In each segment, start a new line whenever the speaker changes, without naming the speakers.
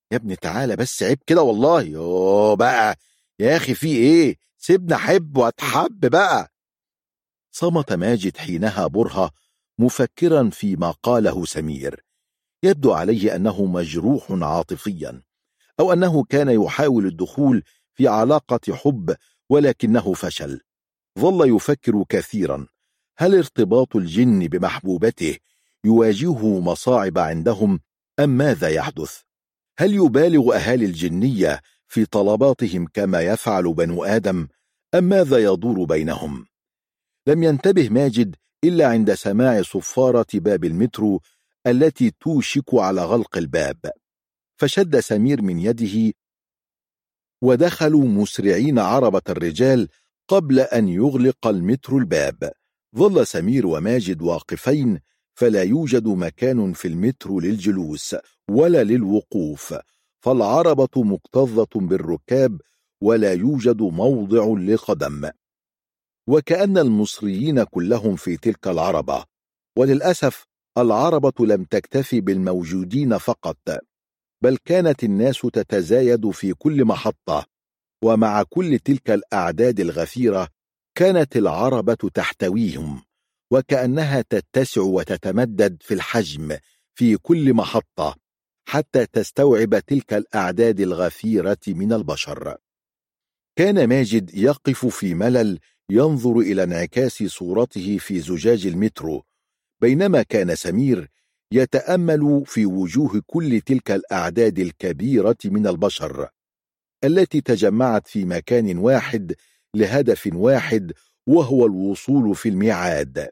يا ابني تعالى بس، عيب كده والله. يوه بقى يا أخي، في إيه؟ سيبنا أحب وأتحب بقى. صمت ماجد حينها برهة مفكرا فيما قاله سمير. يبدو عليه أنه مجروح عاطفيا، أو أنه كان يحاول الدخول في علاقة حب ولكنه فشل. ظل يفكر كثيرا، هل ارتباط الجن بمحبوبته يواجهه مصاعب عندهم أم ماذا يحدث؟ هل يبالغ أهالي الجنية في طلباتهم كما يفعل بنو آدم أم ماذا يدور بينهم؟ لم ينتبه ماجد إلا عند سماع صفارة باب المترو التي توشك على غلق الباب، فشد سمير من يده ودخلوا مسرعين عربة الرجال قبل أن يغلق المترو الباب. ظل سمير وماجد واقفين، فلا يوجد مكان في المترو للجلوس ولا للوقوف، فالعربة مكتظة بالركاب ولا يوجد موضع لقدم، وكأن المصريين كلهم في تلك العربة. وللأسف العربة لم تكتفي بالموجودين فقط، بل كانت الناس تتزايد في كل محطة، ومع كل تلك الأعداد الغفيرة كانت العربة تحتويهم، وكأنها تتسع وتتمدد في الحجم في كل محطة حتى تستوعب تلك الأعداد الغفيرة من البشر. كان ماجد يقف في ملل ينظر إلى انعكاس صورته في زجاج المترو، بينما كان سمير يتأمل في وجوه كل تلك الأعداد الكبيرة من البشر التي تجمعت في مكان واحد لهدف واحد، وهو الوصول في الميعاد.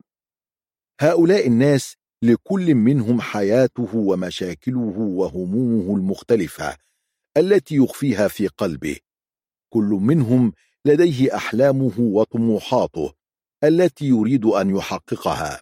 هؤلاء الناس لكل منهم حياته ومشاكله وهمومه المختلفة التي يخفيها في قلبه. كل منهم لديه أحلامه وطموحاته التي يريد أن يحققها،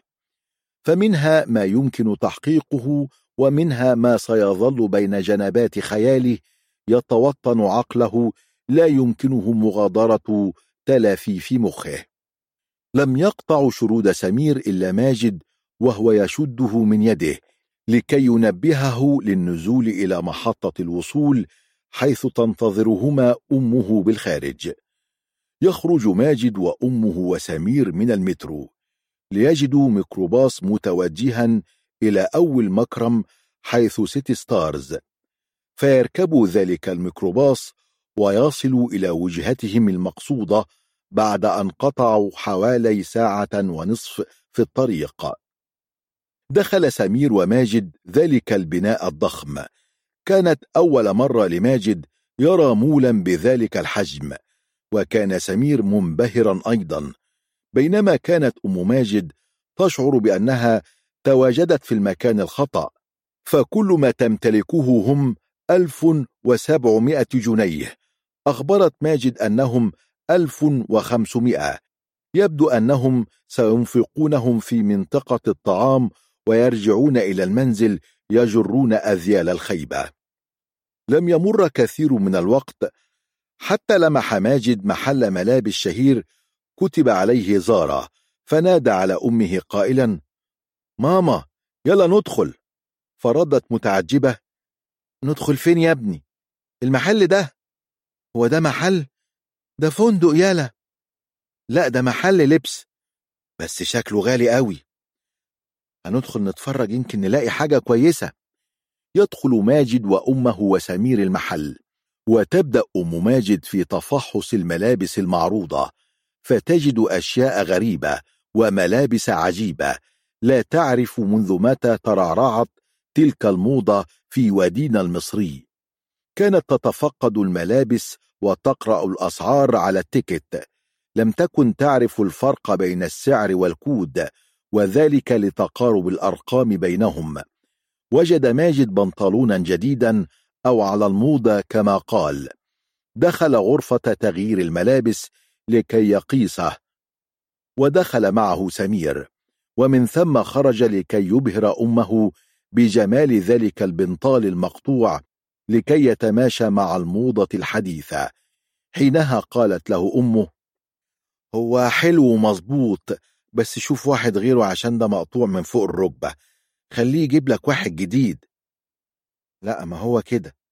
فمنها ما يمكن تحقيقه، ومنها ما سيظل بين جنبات خياله يتوطن عقله لا يمكنه مغادرة تلافي في مخه. لم يقطع شرود سمير إلا ماجد وهو يشده من يده لكي ينبهه للنزول إلى محطة الوصول، حيث تنتظرهما أمه بالخارج. يخرج ماجد وأمه وسمير من المترو ليجدوا ميكروباص متوجها إلى أول مكرم حيث سيتي ستارز، فيركبوا ذلك الميكروباص ويصلوا إلى وجهتهم المقصودة بعد أن قطعوا حوالي ساعة ونصف في الطريق. دخل سمير وماجد ذلك البناء الضخم. كانت أول مرة لماجد يرى مولا بذلك الحجم، وكان سمير منبهرا أيضا، بينما كانت أم ماجد تشعر بأنها تواجدت في المكان الخطأ، فكل ما تمتلكه هم 1700 جنيه. أخبرت ماجد أنهم 1500. يبدو أنهم سينفقونهم في منطقة الطعام ويرجعون إلى المنزل يجرون أذيال الخيبة. لم يمر كثير من الوقت حتى لمح ماجد محل ملابس شهير كتب عليه زارة، فنادى على أمه قائلا: ماما يلا ندخل. فردت متعجبة: ندخل فين يا ابني؟ المحل ده؟ هو ده محل؟ ده فندق يالا. لا ده محل لبس، بس شكله غالي قوي. هندخل نتفرج يمكن نلاقي حاجة كويسة. يدخل ماجد وأمه وسمير المحل، وتبدأ أم ماجد في تفحص الملابس المعروضة، فتجد أشياء غريبة وملابس عجيبة لا تعرف منذ متى ترعرعت تلك الموضة في وادينا المصري. كانت تتفقد الملابس وتقرأ الأسعار على التيكت، لم تكن تعرف الفرق بين السعر والكود، وذلك لتقارب الأرقام بينهم. وجد ماجد بنطلونا جديدا أو على الموضة كما قال. دخل غرفة تغيير الملابس لكي يقيسه، ودخل معه سمير، ومن ثم خرج لكي يبهر أمه بجمال ذلك البنطال المقطوع لكي يتماشى مع الموضة الحديثة. حينها قالت له أمه: هو حلو ومظبوط، بس شوف واحد غيره عشان ده مقطوع من فوق الركبة، خليه يجيب لك واحد جديد. لا ما هو كده.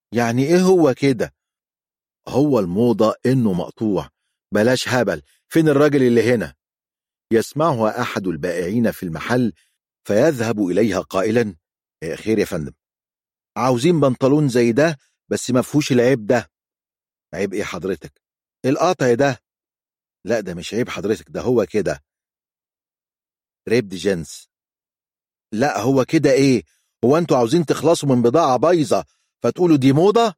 يعني ايه هو كده؟ هو الموضة انه مقطوع. بلاش هبل، فين الراجل اللي هنا؟ يسمعها احد البائعين في المحل فيذهب اليها قائلا: خير يا فندم، عاوزين بنطلون زي ده بس ما فيهوش العيب ده. عيب ايه حضرتك؟ القطع ده. لا ده مش عيب حضرتك، ده هو كده ريب دي جنس. لا هو كده ايه؟ هو انتوا عاوزين تخلصوا من بضاعة بايظة فتقولوا دي موضة؟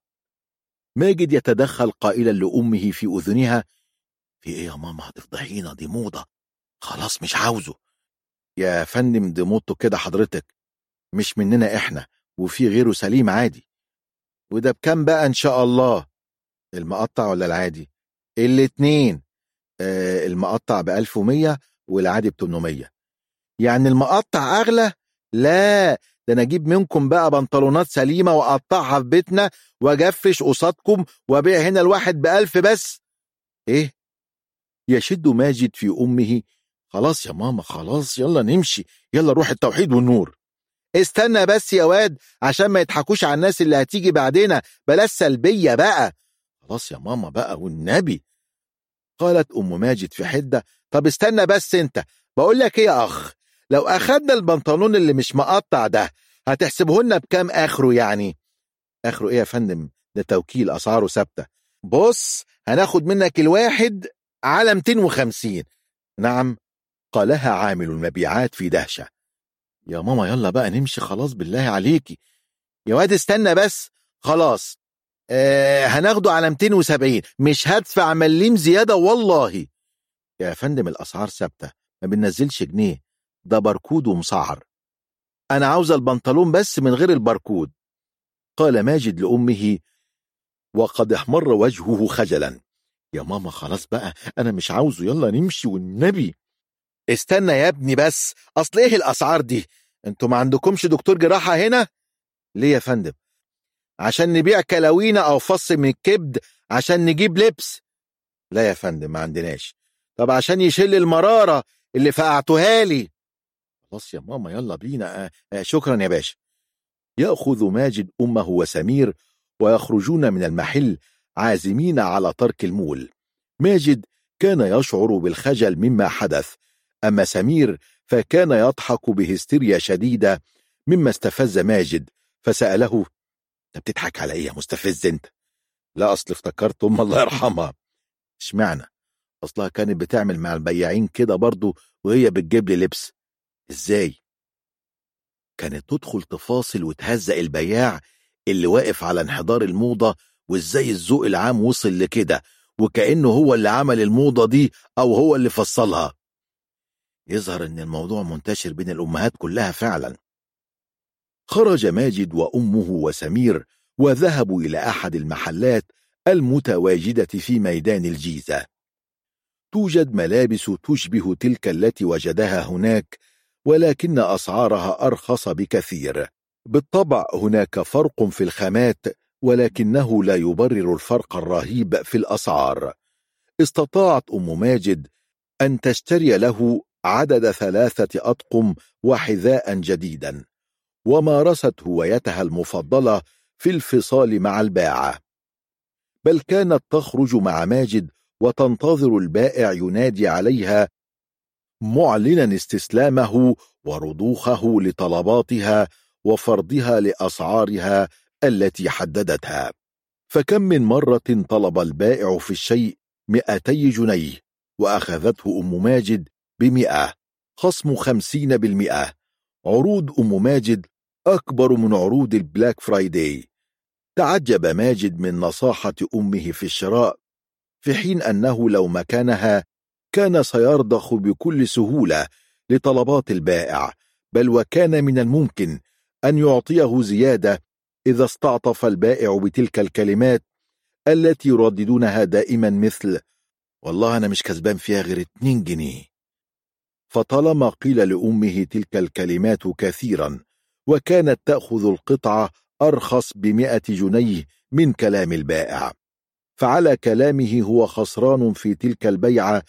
ماجد يتدخل قائلا لأمه في أذنها: في ايه يا ماما، هتفضحينا، دي موضة، خلاص مش عاوزه. يا فندم دي موضته كده حضرتك، مش مننا احنا، وفي غيره سليم عادي. وده بكام بقى ان شاء الله؟ المقطع ولا العادي؟ الاتنين. المقطع ب1100 والعادي ب800. يعني المقطع اغلى؟ لا ده انا اجيب منكم بقى بنطلونات سليمة واقطعها في بيتنا واجفش قصادكم وابيع هنا الواحد ب1000 بس. ايه؟ يشد ماجد في امه: خلاص يا ماما خلاص، يلا نمشي، يلا روح التوحيد والنور. استنى بس يا واد عشان ما يضحكوش على الناس اللي هتيجي بعدنا، بلاش سلبية بقى. خلاص يا ماما بقى والنبي. قالت ام ماجد في حدة: طب استنى بس انت، بقول لك ايه يا اخ، لو اخدنا البنطلون اللي مش مقطع ده هتحسبه لنا بكام اخره يعني؟ اخره ايه يا فندم؟ ده توكيل، اسعاره ثابته. بص هناخد منك الواحد على 250. نعم؟ قالها عامل المبيعات في دهشة. يا ماما يلا بقى نمشي خلاص بالله عليكي. يا واد استنى بس. خلاص هناخده على 270، مش هدفع مليم زيادة والله. يا فندم الأسعار ثابتة، ما بننزلش جنيه، ده باركود ومسعر. أنا عاوز البنطلون بس من غير الباركود. قال ماجد لأمه وقد احمر وجهه خجلا: يا ماما خلاص بقى أنا مش عاوزه، يلا نمشي والنبي. استنى يا ابني بس، أصل إيه الأسعار دي؟ أنتوا ما عندكمش دكتور جراحة هنا؟ ليه يا فندم؟ عشان نبيع كلاوينا أو فص من الكبد عشان نجيب لبس؟ لا يا فندم ما عندناش. طب عشان يشيل المرارة اللي فقعتوها لي؟ خلاص يا ماما يلا بينا. شكرا يا باشا. يأخذ ماجد أمه وسمير ويخرجون من المحل عازمين على ترك المول. ماجد كان يشعر بالخجل مما حدث، أما سمير فكان يضحك بهستيريا شديدة مما استفز ماجد، فسأله: انت بتضحك على ايه يا مستفز انت؟ لا اصل افتكرت الله يرحمها. اشمعنى؟ اصلها كانت بتعمل مع البياعين كده برضو وهي بتجيب لي لبس. ازاي؟ كانت تدخل تفاصل وتهزق البياع اللي واقف على انحدار الموضة، وازاي الذوق العام وصل لكده، وكأنه هو اللي عمل الموضة دي او هو اللي فصلها. يظهر ان الموضوع منتشر بين الامهات كلها فعلا. خرج ماجد وامه وسمير وذهبوا الى احد المحلات المتواجدة في ميدان الجيزة. توجد ملابس تشبه تلك التي وجدها هناك، ولكن أسعارها أرخص بكثير. بالطبع هناك فرق في الخامات، ولكنه لا يبرر الفرق الرهيب في الأسعار. استطاعت أم ماجد أن تشتري له عدد 3 أطقم وحذاء جديدا، ومارست هوايتها المفضلة في الفصال مع الباعة، بل كانت تخرج مع ماجد وتنتظر البائع ينادي عليها معلنا استسلامه ورضوخه لطلباتها وفرضها لأسعارها التي حددتها. فكم من مرة طلب البائع في الشيء 200 جنيه وأخذته أم ماجد ب100، خصم 50%. عروض أم ماجد أكبر من عروض البلاك فرايداي. تعجب ماجد من نصاحة أمه في الشراء، في حين أنه لو مكانها كان سيرضخ بكل سهولة لطلبات البائع، بل وكان من الممكن أن يعطيه زيادة إذا استعطف البائع بتلك الكلمات التي يرددونها دائما، مثل: والله أنا مش كسبان فيها غير 2 جنيه. فطالما قيل لأمه تلك الكلمات كثيرا، وكانت تأخذ القطعة أرخص ب100 جنيه من كلام البائع، فعلى كلامه هو خسران في تلك البيعة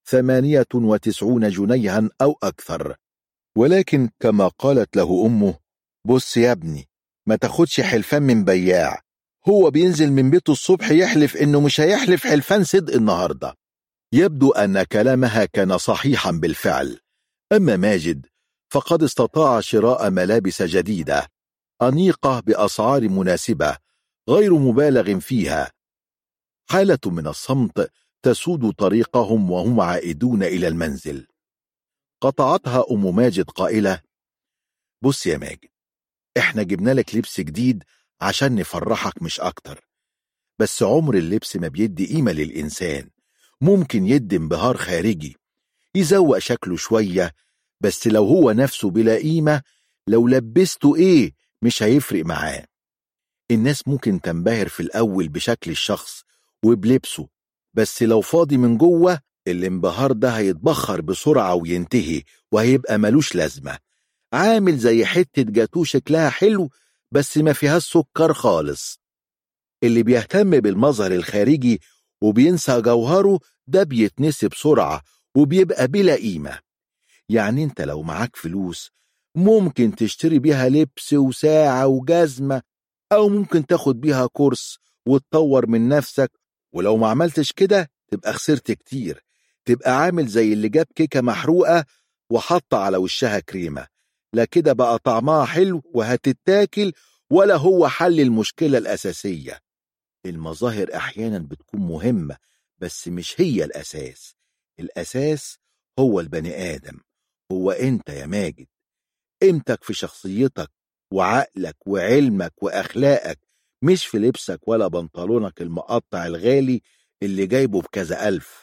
98 جنيها أو أكثر. ولكن كما قالت له أمه: بص يا ابني، ما تاخدش حلفان من بياع، هو بينزل من بيته الصبح يحلف إنه مش هيحلف حلفان صدق النهاردة. يبدو أن كلامها كان صحيحا بالفعل. أما ماجد فقد استطاع شراء ملابس جديدة أنيقة بأسعار مناسبة غير مبالغ فيها. حالة من الصمت تسود طريقهم وهم عائدون إلى المنزل. قطعتها أم ماجد قائلة: بص يا ماجد، احنا جبنا لك لبس جديد عشان نفرحك مش أكتر، بس عمر اللبس ما بيدي قيمة للإنسان. ممكن يدي انبهار خارجي، يزوق شكله شوية، بس لو هو نفسه بلا قيمة، لو لبسته ايه مش هيفرق معاه. الناس ممكن تنبهر في الأول بشكل الشخص وبلبسه، بس لو فاضي من جوه الانبهار ده هيتبخر بسرعة وينتهي وهيبقى ملوش لازمة. عامل زي حتة جاتوه شكلها حلو بس ما فيهاش سكر خالص. اللي بيهتم بالمظهر الخارجي وبينسى جوهره ده بيتنسي بسرعة وبيبقى بلا قيمة. يعني انت لو معاك فلوس ممكن تشتري بيها لبس وساعة وجزمة، أو ممكن تاخد بيها كورس وتطور من نفسك، ولو ما عملتش كده تبقى خسرت كتير. تبقى عامل زي اللي جاب كيكة محروقة وحط على وشها كريمة، لا كده بقى طعمها حلو وهتتاكل ولا هو حل المشكلة الأساسية. المظاهر أحيانا بتكون مهمة بس مش هي الأساس. الأساس هو البني آدم، هو أنت يا ماجد. قيمتك في شخصيتك وعقلك وعلمك وأخلاقك، مش في لبسك ولا بنطلونك المقطع الغالي اللي جايبه بكذا ألف.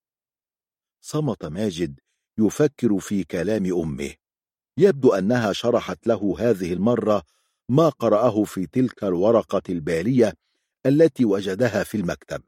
صمت ماجد يفكر في كلام أمه. يبدو أنها شرحت له هذه المرة ما قرأه في تلك الورقة البالية التي وجدها في المكتب.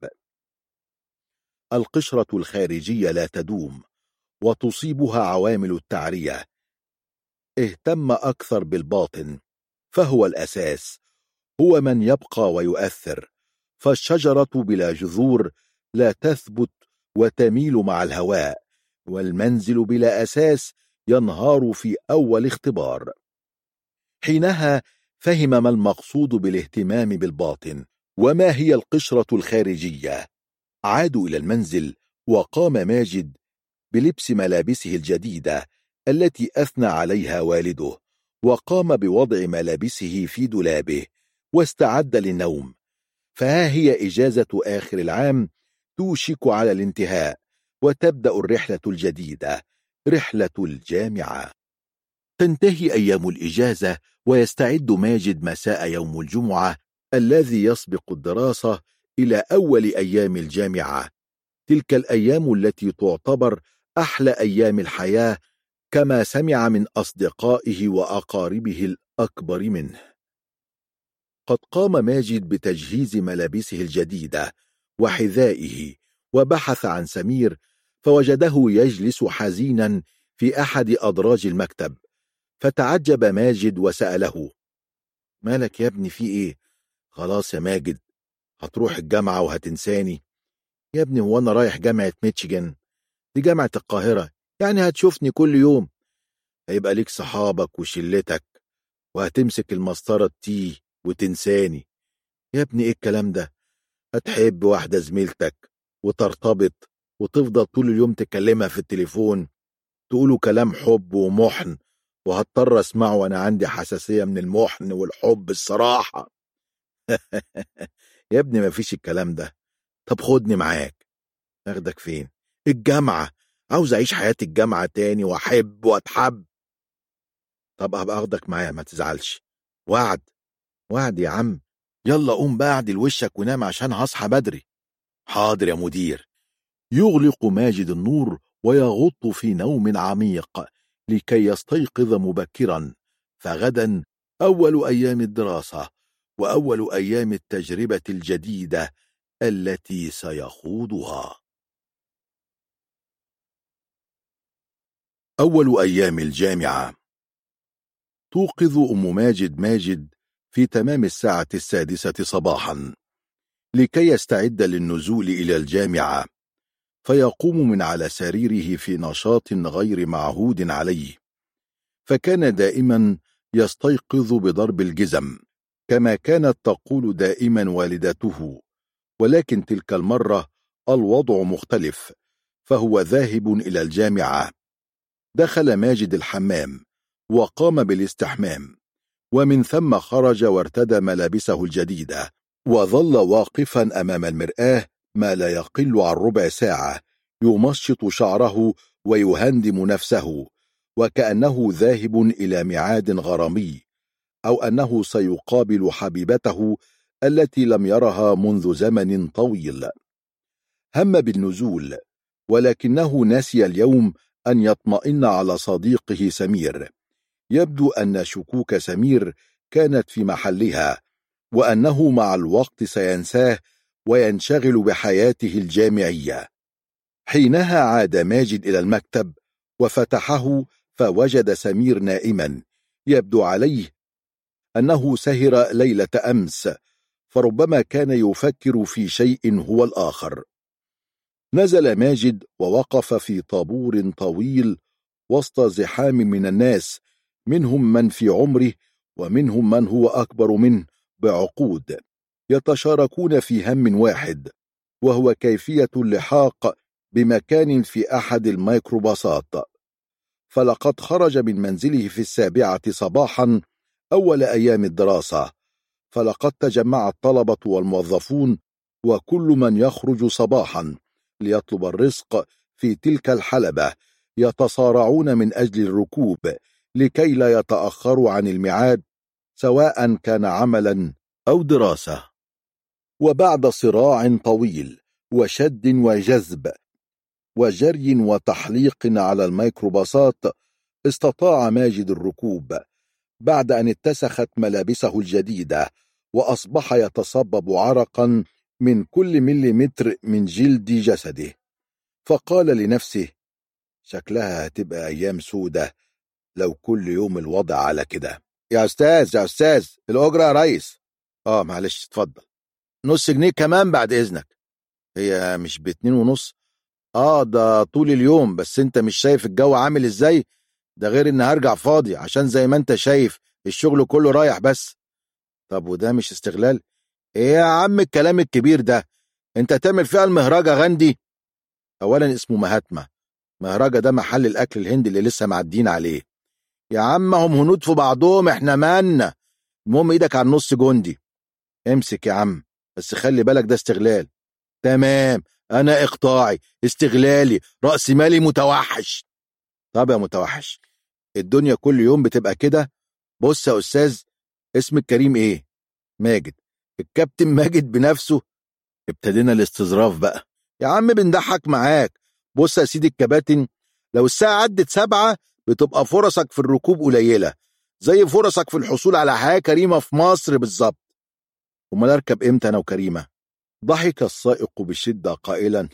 القشرة الخارجية لا تدوم وتصيبها عوامل التعرية. اهتم أكثر بالباطن، فهو الأساس، هو من يبقى ويؤثر. فالشجرة بلا جذور لا تثبت وتميل مع الهواء، والمنزل بلا أساس ينهار في أول اختبار. حينها فهم ما المقصود بالاهتمام بالباطن وما هي القشرة الخارجية. عادوا إلى المنزل، وقام ماجد بلبس ملابسه الجديدة التي أثنى عليها والده، وقام بوضع ملابسه في دولابه واستعد للنوم. فها هي إجازة آخر العام توشك على الانتهاء، وتبدأ الرحلة الجديدة، رحلة الجامعة. تنتهي أيام الإجازة ويستعد ماجد مساء يوم الجمعة الذي يسبق الدراسة إلى أول أيام الجامعة، تلك الأيام التي تعتبر أحلى أيام الحياة كما سمع من أصدقائه وأقاربه الأكبر منه. قد قام ماجد بتجهيز ملابسه الجديدة وحذائه، وبحث عن سمير فوجده يجلس حزينا في أحد أدراج المكتب. فتعجب ماجد وسأله: مالك يا ابني، في إيه؟ خلاص يا ماجد هتروح الجامعة وهتنساني؟ يا ابني هو أنا رايح جامعة ميتشيجن؟ دي جامعة القاهرة، يعني هتشوفني كل يوم، هيبقى ليك صحابك وشلتك، وهتمسك المسطرة تي وتنساني. يا ابني ايه الكلام ده؟ هتحب واحدة زميلتك وترتبط وتفضل طول اليوم تكلمها في التليفون، تقولوا كلام حب ومحن، وهضطر اسمعه وانا عندي حساسية من المحن والحب الصراحة. يا ابني مفيش الكلام ده. طب خدني معاك. اخدك فين؟ الجامعة، عاوز اعيش حياة الجامعة تاني واحب واتحب. طب هبقى اخدك معايا ما تزعلش. وعد. وعد يا عم. يلا قوم بقى اعدل وشك ونام عشان هصحى بدري. حاضر يا مدير. يغلق ماجد النور ويغط في نوم عميق لكي يستيقظ مبكرا، فغدا أول أيام الدراسة وأول أيام التجربة الجديدة التي سيخوضها. أول أيام الجامعة. توقظ أم ماجد في تمام الساعة 6 صباحا لكي يستعد للنزول إلى الجامعة، فيقوم من على سريره في نشاط غير معهود عليه. فكان دائما يستيقظ بضرب الجزم، كما كانت تقول دائما والدته، ولكن تلك المرة الوضع مختلف، فهو ذاهب إلى الجامعة. دخل ماجد الحمام وقام بالاستحمام، ومن ثم خرج وارتدى ملابسه الجديدة، وظل واقفا أمام المرآة ما لا يقل عن ربع ساعة، يمشط شعره ويهندم نفسه، وكأنه ذاهب إلى ميعاد غرامي، أو أنه سيقابل حبيبته التي لم يرها منذ زمن طويل. هم بالنزول، ولكنه نسي اليوم أن يطمئن على صديقه سمير. يبدو أن شكوك سمير كانت في محلها، وأنه مع الوقت سينساه وينشغل بحياته الجامعية. حينها عاد ماجد إلى المكتب وفتحه، فوجد سمير نائما، يبدو عليه أنه سهر ليلة أمس، فربما كان يفكر في شيء هو الآخر. نزل ماجد ووقف في طابور طويل وسط زحام من الناس، منهم من في عمره ومنهم من هو أكبر منه بعقود، يتشاركون في هم واحد، وهو كيفية اللحاق بمكان في أحد الميكروباصات. فلقد خرج من منزله في 7 صباحا أول أيام الدراسة، فلقد تجمع الطلبة والموظفون وكل من يخرج صباحا ليطلب الرزق في تلك الحلبة، يتصارعون من أجل الركوب لكي لا يتأخروا عن الميعاد، سواء كان عملا أو دراسة. وبعد صراع طويل وشد وجذب وجري وتحليق على الميكروباصات، استطاع ماجد الركوب بعد أن اتسخت ملابسه الجديدة، وأصبح يتصبب عرقا من كل مليمتر من جلد جسده. فقال لنفسه: شكلها هتبقى أيام سودة لو كل يوم الوضع على كده. يا أستاذ الأجرة يا ريس. معلش اتفضل. نص جنيه كمان بعد إذنك. هي مش ب2.5؟ ده طول اليوم، بس انت مش شايف الجو عامل ازاي؟ ده غير ان هرجع فاضي، عشان زي ما انت شايف الشغل كله رايح بس. طب وده مش استغلال؟ ايه يا عم الكلام الكبير ده؟ انت تعمل فيها المهرجة غندي؟ اولا اسمه مهرجة ده محل الاكل الهندي اللي لسه معدين عليه. يا عم هم هنود في بعضهم، احنا مالنا. المهم ايدك على النص جندي. امسك يا عم، بس خلي بالك ده استغلال. تمام، انا اقطاعي استغلالي رأس مالي متوحش. طب يا متوحش، الدنيا كل يوم بتبقى كده. بص يا أستاذ، اسم الكريم ايه؟ ماجد. الكابتن ماجد بنفسه. ابتدينا الاستظراف بقى. يا عم بنضحك معاك. بص يا سيدي الكباتن، لو الساعة عدت 7 بتبقى فرصك في الركوب قليلة، زي فرصك في الحصول على حياة كريمة في مصر بالظبط. امال اركب امتى انا وكريمة؟ ضحك السائق بشدة قائلا: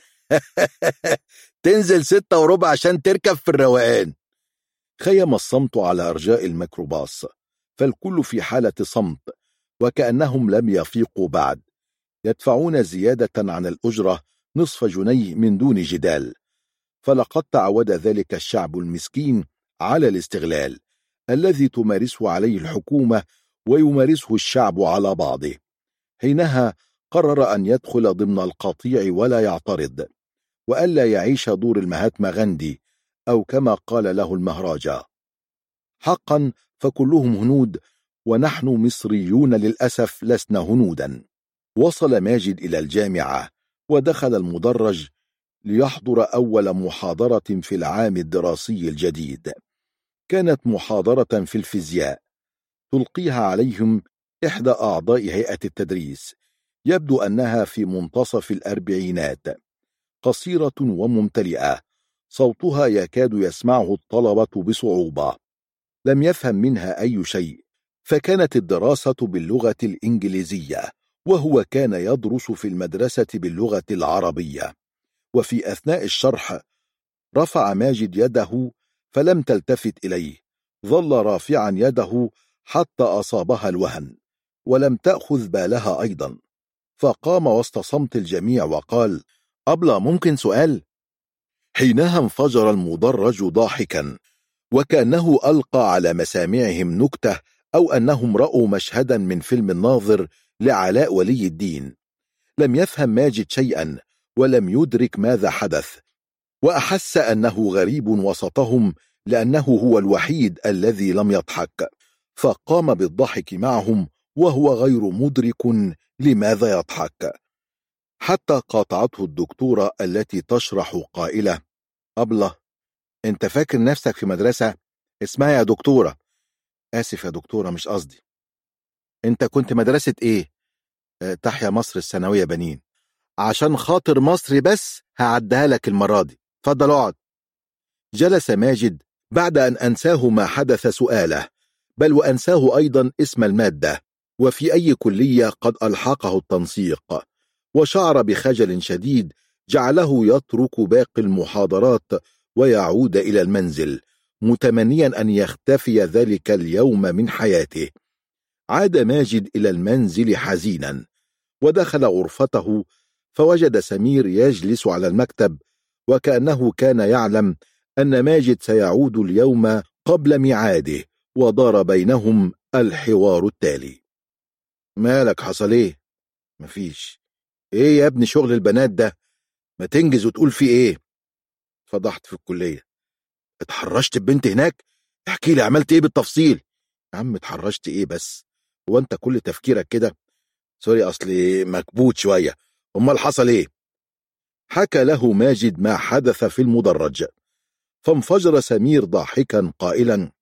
تنزل 6:15 عشان تركب في الروقان. خيم الصمت على أرجاء الميكروباص، فالكل في حالة صمت، وكأنهم لم يفيقوا بعد. يدفعون زيادة عن الأجرة 0.5 جنيه من دون جدال، فلقد تعود ذلك الشعب المسكين على الاستغلال الذي تمارسه عليه الحكومة ويمارسه الشعب على بعضه. حينها قرر أن يدخل ضمن القطيع ولا يعترض، وألا يعيش دور المهاتما غاندي، أو كما قال له المهراجة. حقا فكلهم هنود، ونحن مصريون للأسف لسنا هنودا. وصل ماجد إلى الجامعة ودخل المدرج ليحضر أول محاضرة في العام الدراسي الجديد. كانت محاضرة في الفيزياء تلقيها عليهم إحدى أعضاء هيئة التدريس، يبدو أنها في منتصف الأربعينات، قصيرة وممتلئة، صوتها يكاد يسمعه الطلبة بصعوبة. لم يفهم منها أي شيء، فكانت الدراسة باللغة الإنجليزية، وهو كان يدرس في المدرسة باللغة العربية. وفي أثناء الشرح رفع ماجد يده فلم تلتفت إليه، ظل رافعا يده حتى أصابها الوهن، ولم تأخذ بالها أيضا. فقام وسط صمت الجميع وقال: أبلة ممكن سؤال؟ حينها انفجر المدرج ضاحكا، وكأنه ألقى على مسامعهم نكتة أو أنهم رأوا مشهدا من فيلم الناظر لعلاء ولي الدين. لم يفهم ماجد شيئا ولم يدرك ماذا حدث، وأحس أنه غريب وسطهم لأنه هو الوحيد الذي لم يضحك، فقام بالضحك معهم وهو غير مدرك لماذا يضحك، حتى قاطعته الدكتورة التي تشرح قائلة: أبلة، أنت فاكر نفسك في مدرسة اسمها يا دكتورة؟ آسف يا دكتورة، مش قصدي. أنت كنت مدرسة إيه؟ تحيا مصر الثانوية بنين. عشان خاطر مصر بس هعدها لك المرة دي، اتفضل اقعد. جلس ماجد بعد أن أنساه ما حدث سؤاله، بل وأنساه أيضا اسم المادة وفي أي كلية قد ألحقه التنسيق، وشعر بخجل شديد جعله يترك باقي المحاضرات ويعود إلى المنزل متمنيا أن يختفي ذلك اليوم من حياته. عاد ماجد إلى المنزل حزينا، ودخل غرفته فوجد سمير يجلس على المكتب، وكأنه كان يعلم أن ماجد سيعود اليوم قبل ميعاده، ودار بينهم الحوار التالي: مالك، حصل ايه؟ مفيش. ايه يا ابني شغل البنات ده؟ ما تنجز وتقول في ايه؟ فضحت في الكلية. اتحرشت ببنت هناك؟ احكي لي عملت ايه بالتفصيل. يا عم اتحرشت ايه بس؟ هو انت كل تفكيرك كده؟ سوري، اصلي مكبوت شوية. امال حصل ايه؟ حكى له ماجد ما حدث في المدرج، فانفجر سمير ضاحكا قائلا: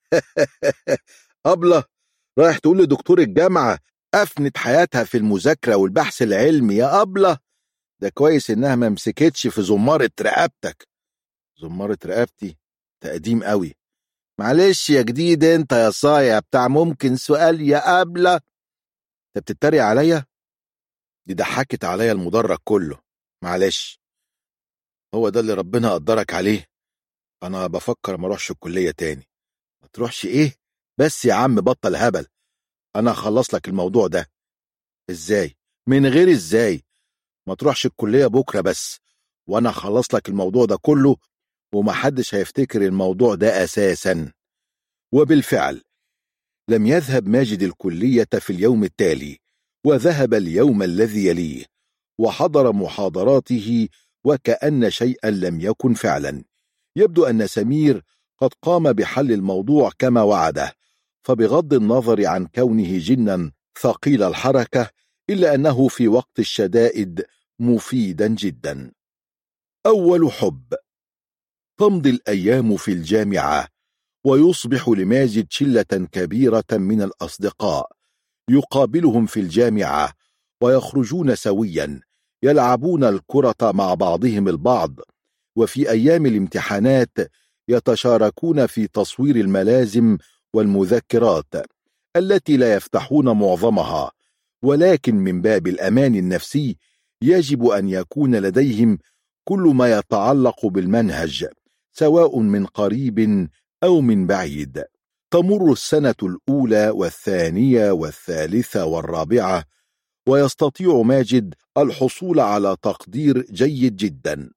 أبلة، رايح تقول لدكتور الجامعة أفنت حياتها في المذاكرة والبحث العلمي يا أبلة؟ ده كويس إنها ما مسكتش في زمارة رقبتك. زمارة رقبتي؟ تقديم قوي. معلش يا جديد انت يا صايع بتاع ممكن سؤال يا أبلة. انت بتتريق عليا؟ دي ضحكت عليا المدرج كله. معلش، هو ده اللي ربنا قدرك عليه. أنا بفكر ما اروحش الكلية تاني. ما تروحش ايه بس يا عم؟ بطل هبل. انا هخلص لك الموضوع ده. ازاي؟ من غير ازاي؟ ما تروحش الكلية بكرة بس وانا هخلص لك الموضوع ده كله، ومحدش هيفتكر الموضوع ده اساسا. وبالفعل لم يذهب ماجد الكلية في اليوم التالي، وذهب اليوم الذي يليه وحضر محاضراته وكأن شيئا لم يكن فعلا. يبدو أن سمير قد قام بحل الموضوع كما وعده، فبغض النظر عن كونه جنا ثقيل الحركة، إلا أنه في وقت الشدائد مفيدا جدا. أول حب. تمضي الأيام في الجامعة، ويصبح لماجد شلة كبيرة من الأصدقاء يقابلهم في الجامعة، ويخرجون سويا يلعبون الكرة مع بعضهم البعض، وفي أيام الامتحانات يتشاركون في تصوير الملازم والمذكرات التي لا يفتحون معظمها، ولكن من باب الأمان النفسي يجب أن يكون لديهم كل ما يتعلق بالمنهج، سواء من قريب أو من بعيد. تمر السنة الأولى والثانية والثالثة والرابعة، ويستطيع ماجد الحصول على تقدير جيد جدا،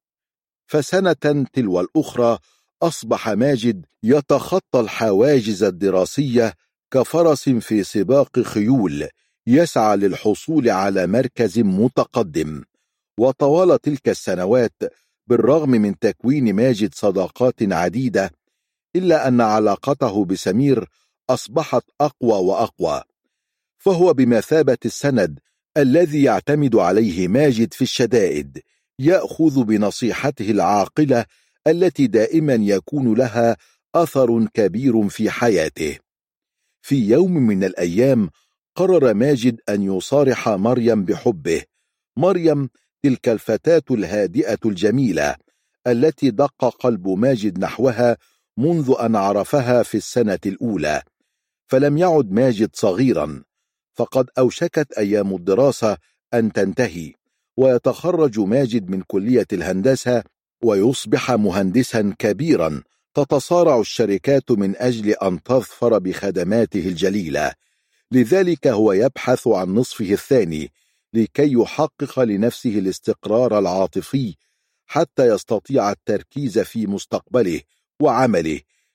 فسنة تلو الأخرى أصبح ماجد يتخطى الحواجز الدراسية كفرس في سباق خيول يسعى للحصول على مركز متقدم. وطوال تلك السنوات، بالرغم من تكوين ماجد صداقات عديدة، إلا أن علاقته بسمير أصبحت أقوى وأقوى، فهو بمثابة السند الذي يعتمد عليه ماجد في الشدائد، يأخذ بنصيحته العاقلة التي دائما يكون لها أثر كبير في حياته. في يوم من الأيام قرر ماجد أن يصارح مريم بحبه. مريم تلك الفتاة الهادئة الجميلة التي دق قلب ماجد نحوها منذ أن عرفها في السنة الأولى. فلم يعد ماجد صغيرا، فقد أوشكت أيام الدراسة أن تنتهي، ويتخرج ماجد من كلية الهندسة ويصبح مهندسا كبيرا تتصارع الشركات من أجل أن تظفر بخدماته الجليلة. لذلك هو يبحث عن نصفه الثاني لكي يحقق لنفسه الاستقرار العاطفي، حتى يستطيع التركيز في مستقبله وعمله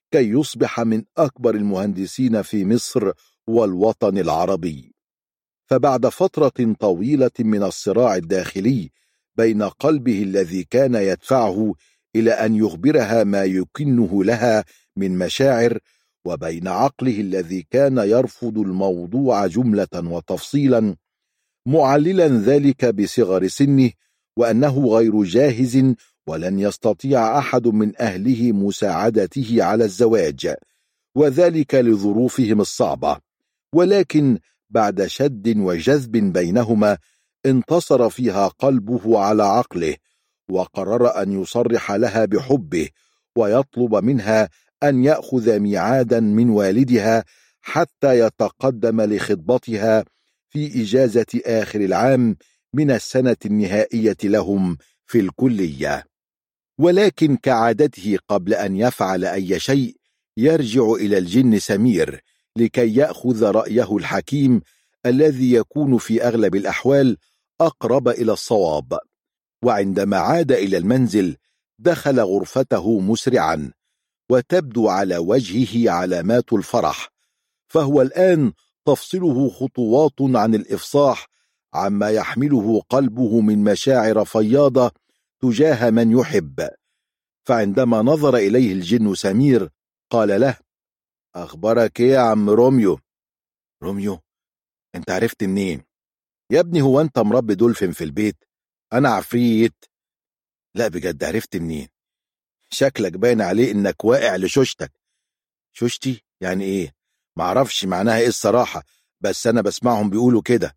كي يصبح من أكبر المهندسين في مصر والوطن العربي. فبعد فترة طويلة من الصراع الداخلي بين قلبه الذي كان يدفعه إلى أن يخبرها ما يكنه لها من مشاعر، وبين عقله الذي كان يرفض الموضوع جملة وتفصيلا، معللا ذلك بصغر سنه وأنه غير جاهز ولن يستطيع أحد من أهله مساعدته على الزواج، وذلك لظروفهم الصعبة. ولكن بعد شد وجذب بينهما انتصر فيها قلبه على عقله، وقرر أن يصرح لها بحبه ويطلب منها أن يأخذ ميعادا من والدها حتى يتقدم لخطبتها في إجازة آخر العام من السنة النهائية لهم في الكلية. ولكن كعادته قبل أن يفعل أي شيء يرجع إلى الجن سمير لكي يأخذ رأيه الحكيم الذي يكون في أغلب الأحوال أقرب إلى الصواب. وعندما عاد إلى المنزل دخل غرفته مسرعا، وتبدو على وجهه علامات الفرح، فهو الآن تفصله خطوات عن الإفصاح عما يحمله قلبه من مشاعر فياضة تجاه من يحب. فعندما نظر إليه الجن سمير قال له: أخبارك إيه يا عم روميو؟ روميو؟ أنت عرفت منين؟ يا ابني هو أنت مربي دولفين في البيت؟ أنا عفريت. لا بجد، عرفت منين؟ شكلك باين عليه إنك واقع لشوشتك. شوشتي؟ يعني إيه؟ معرفش معناها إيه الصراحة، بس أنا بسمعهم بيقولوا كده.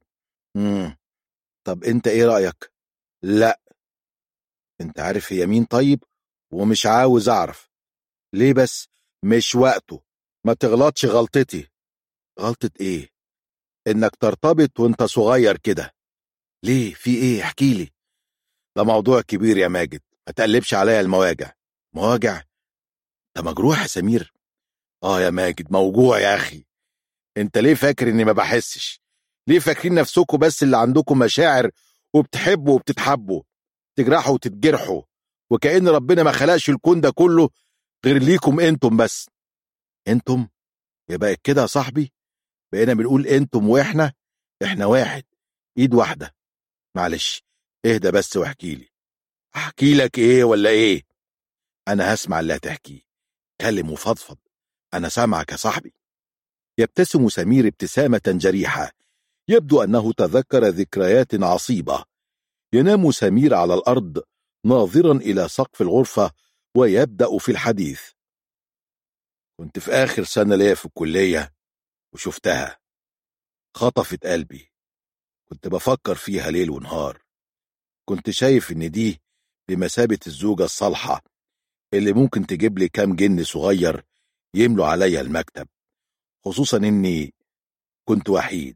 طب أنت إيه رأيك؟ لا. أنت عارف هي مين طيب؟ ومش عاوز أعرف. ليه بس؟ مش وقته، ما تغلطش غلطتي. غلطة إيه؟ إنك ترتبط وإنت صغير كده. ليه؟ في إيه؟ احكيلي. ده موضوع كبير يا ماجد، ما تقلبش عليا المواجع. مواجع؟ أنت مجروح يا سمير؟ يا ماجد موجوع يا أخي. أنت ليه فاكر إني ما بحسش؟ ليه فاكرين نفسكم بس اللي عندكم مشاعر وبتحبوا وبتتحبوا، تجرحوا وتتجرحوا، وكأن ربنا ما خلقش الكون ده كله غير ليكم انتم بس؟ انتم؟ يبقى كده يا صاحبي بقينا بنقول انتم واحنا واحد، ايد واحدة. معلش اهدى بس واحكيلي. احكي لك ايه ولا ايه؟ انا هسمع اللي هتحكيه، كلم وفضفض، انا سامعك يا صاحبي. يبتسم سمير ابتسامة جريحة، يبدو أنه تذكر ذكريات عصيبة. ينام سمير على الأرض ناظرا إلى سقف الغرفة ويبدأ في الحديث. كنت في آخر سنة ليا في الكلية وشفتها، خطفت قلبي. كنت بفكر فيها ليل ونهار. كنت شايف إن دي بمثابة الزوجة الصالحة اللي ممكن تجيب لي كام جن صغير يملوا عليا المكتب، خصوصا إني كنت وحيد.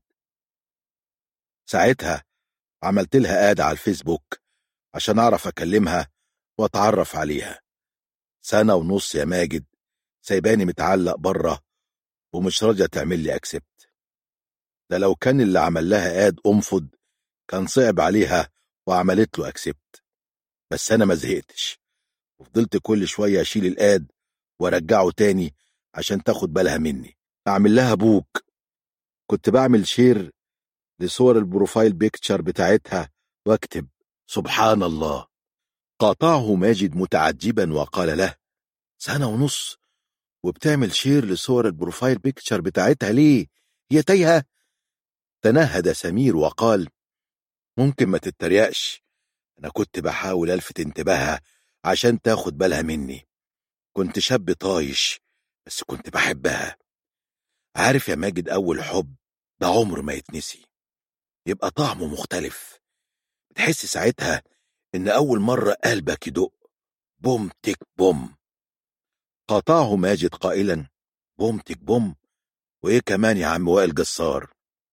ساعتها عملت لها آد على الفيسبوك عشان أعرف أكلمها وأتعرف عليها. 1.5 سنة يا ماجد سايباني متعلق بره ومش راضية تعمل لي أكسبت. ده لو كان اللي عمل لها آد أنفض كان صعب عليها وعملت له أكسبت. بس أنا ما زهقتش وفضلت كل شوية أشيل الآد وأرجعه تاني عشان تاخد بالها مني. أعمل لها بوك، كنت بعمل شير لصور البروفايل بيكتشر بتاعتها واكتب سبحان الله. قاطعه ماجد متعجبا وقال له: 1.5 سنة وبتعمل شير لصور البروفايل بيكتشر بتاعتها ليه؟ هي تايهة؟ تنهد سمير وقال: ممكن ما تتريقش، أنا كنت بحاول ألفت انتباهها عشان تاخد بالها مني. كنت شاب طايش بس كنت بحبها. عارف يا ماجد أول حب ده عمر ما يتنسي، يبقى طعمه مختلف. بتحس ساعتها إن أول مرة قلبك يدق بوم تك بوم. قاطعه ماجد قائلا: بوم تك بوم؟ وإيه كمان يا عم وائل جسار؟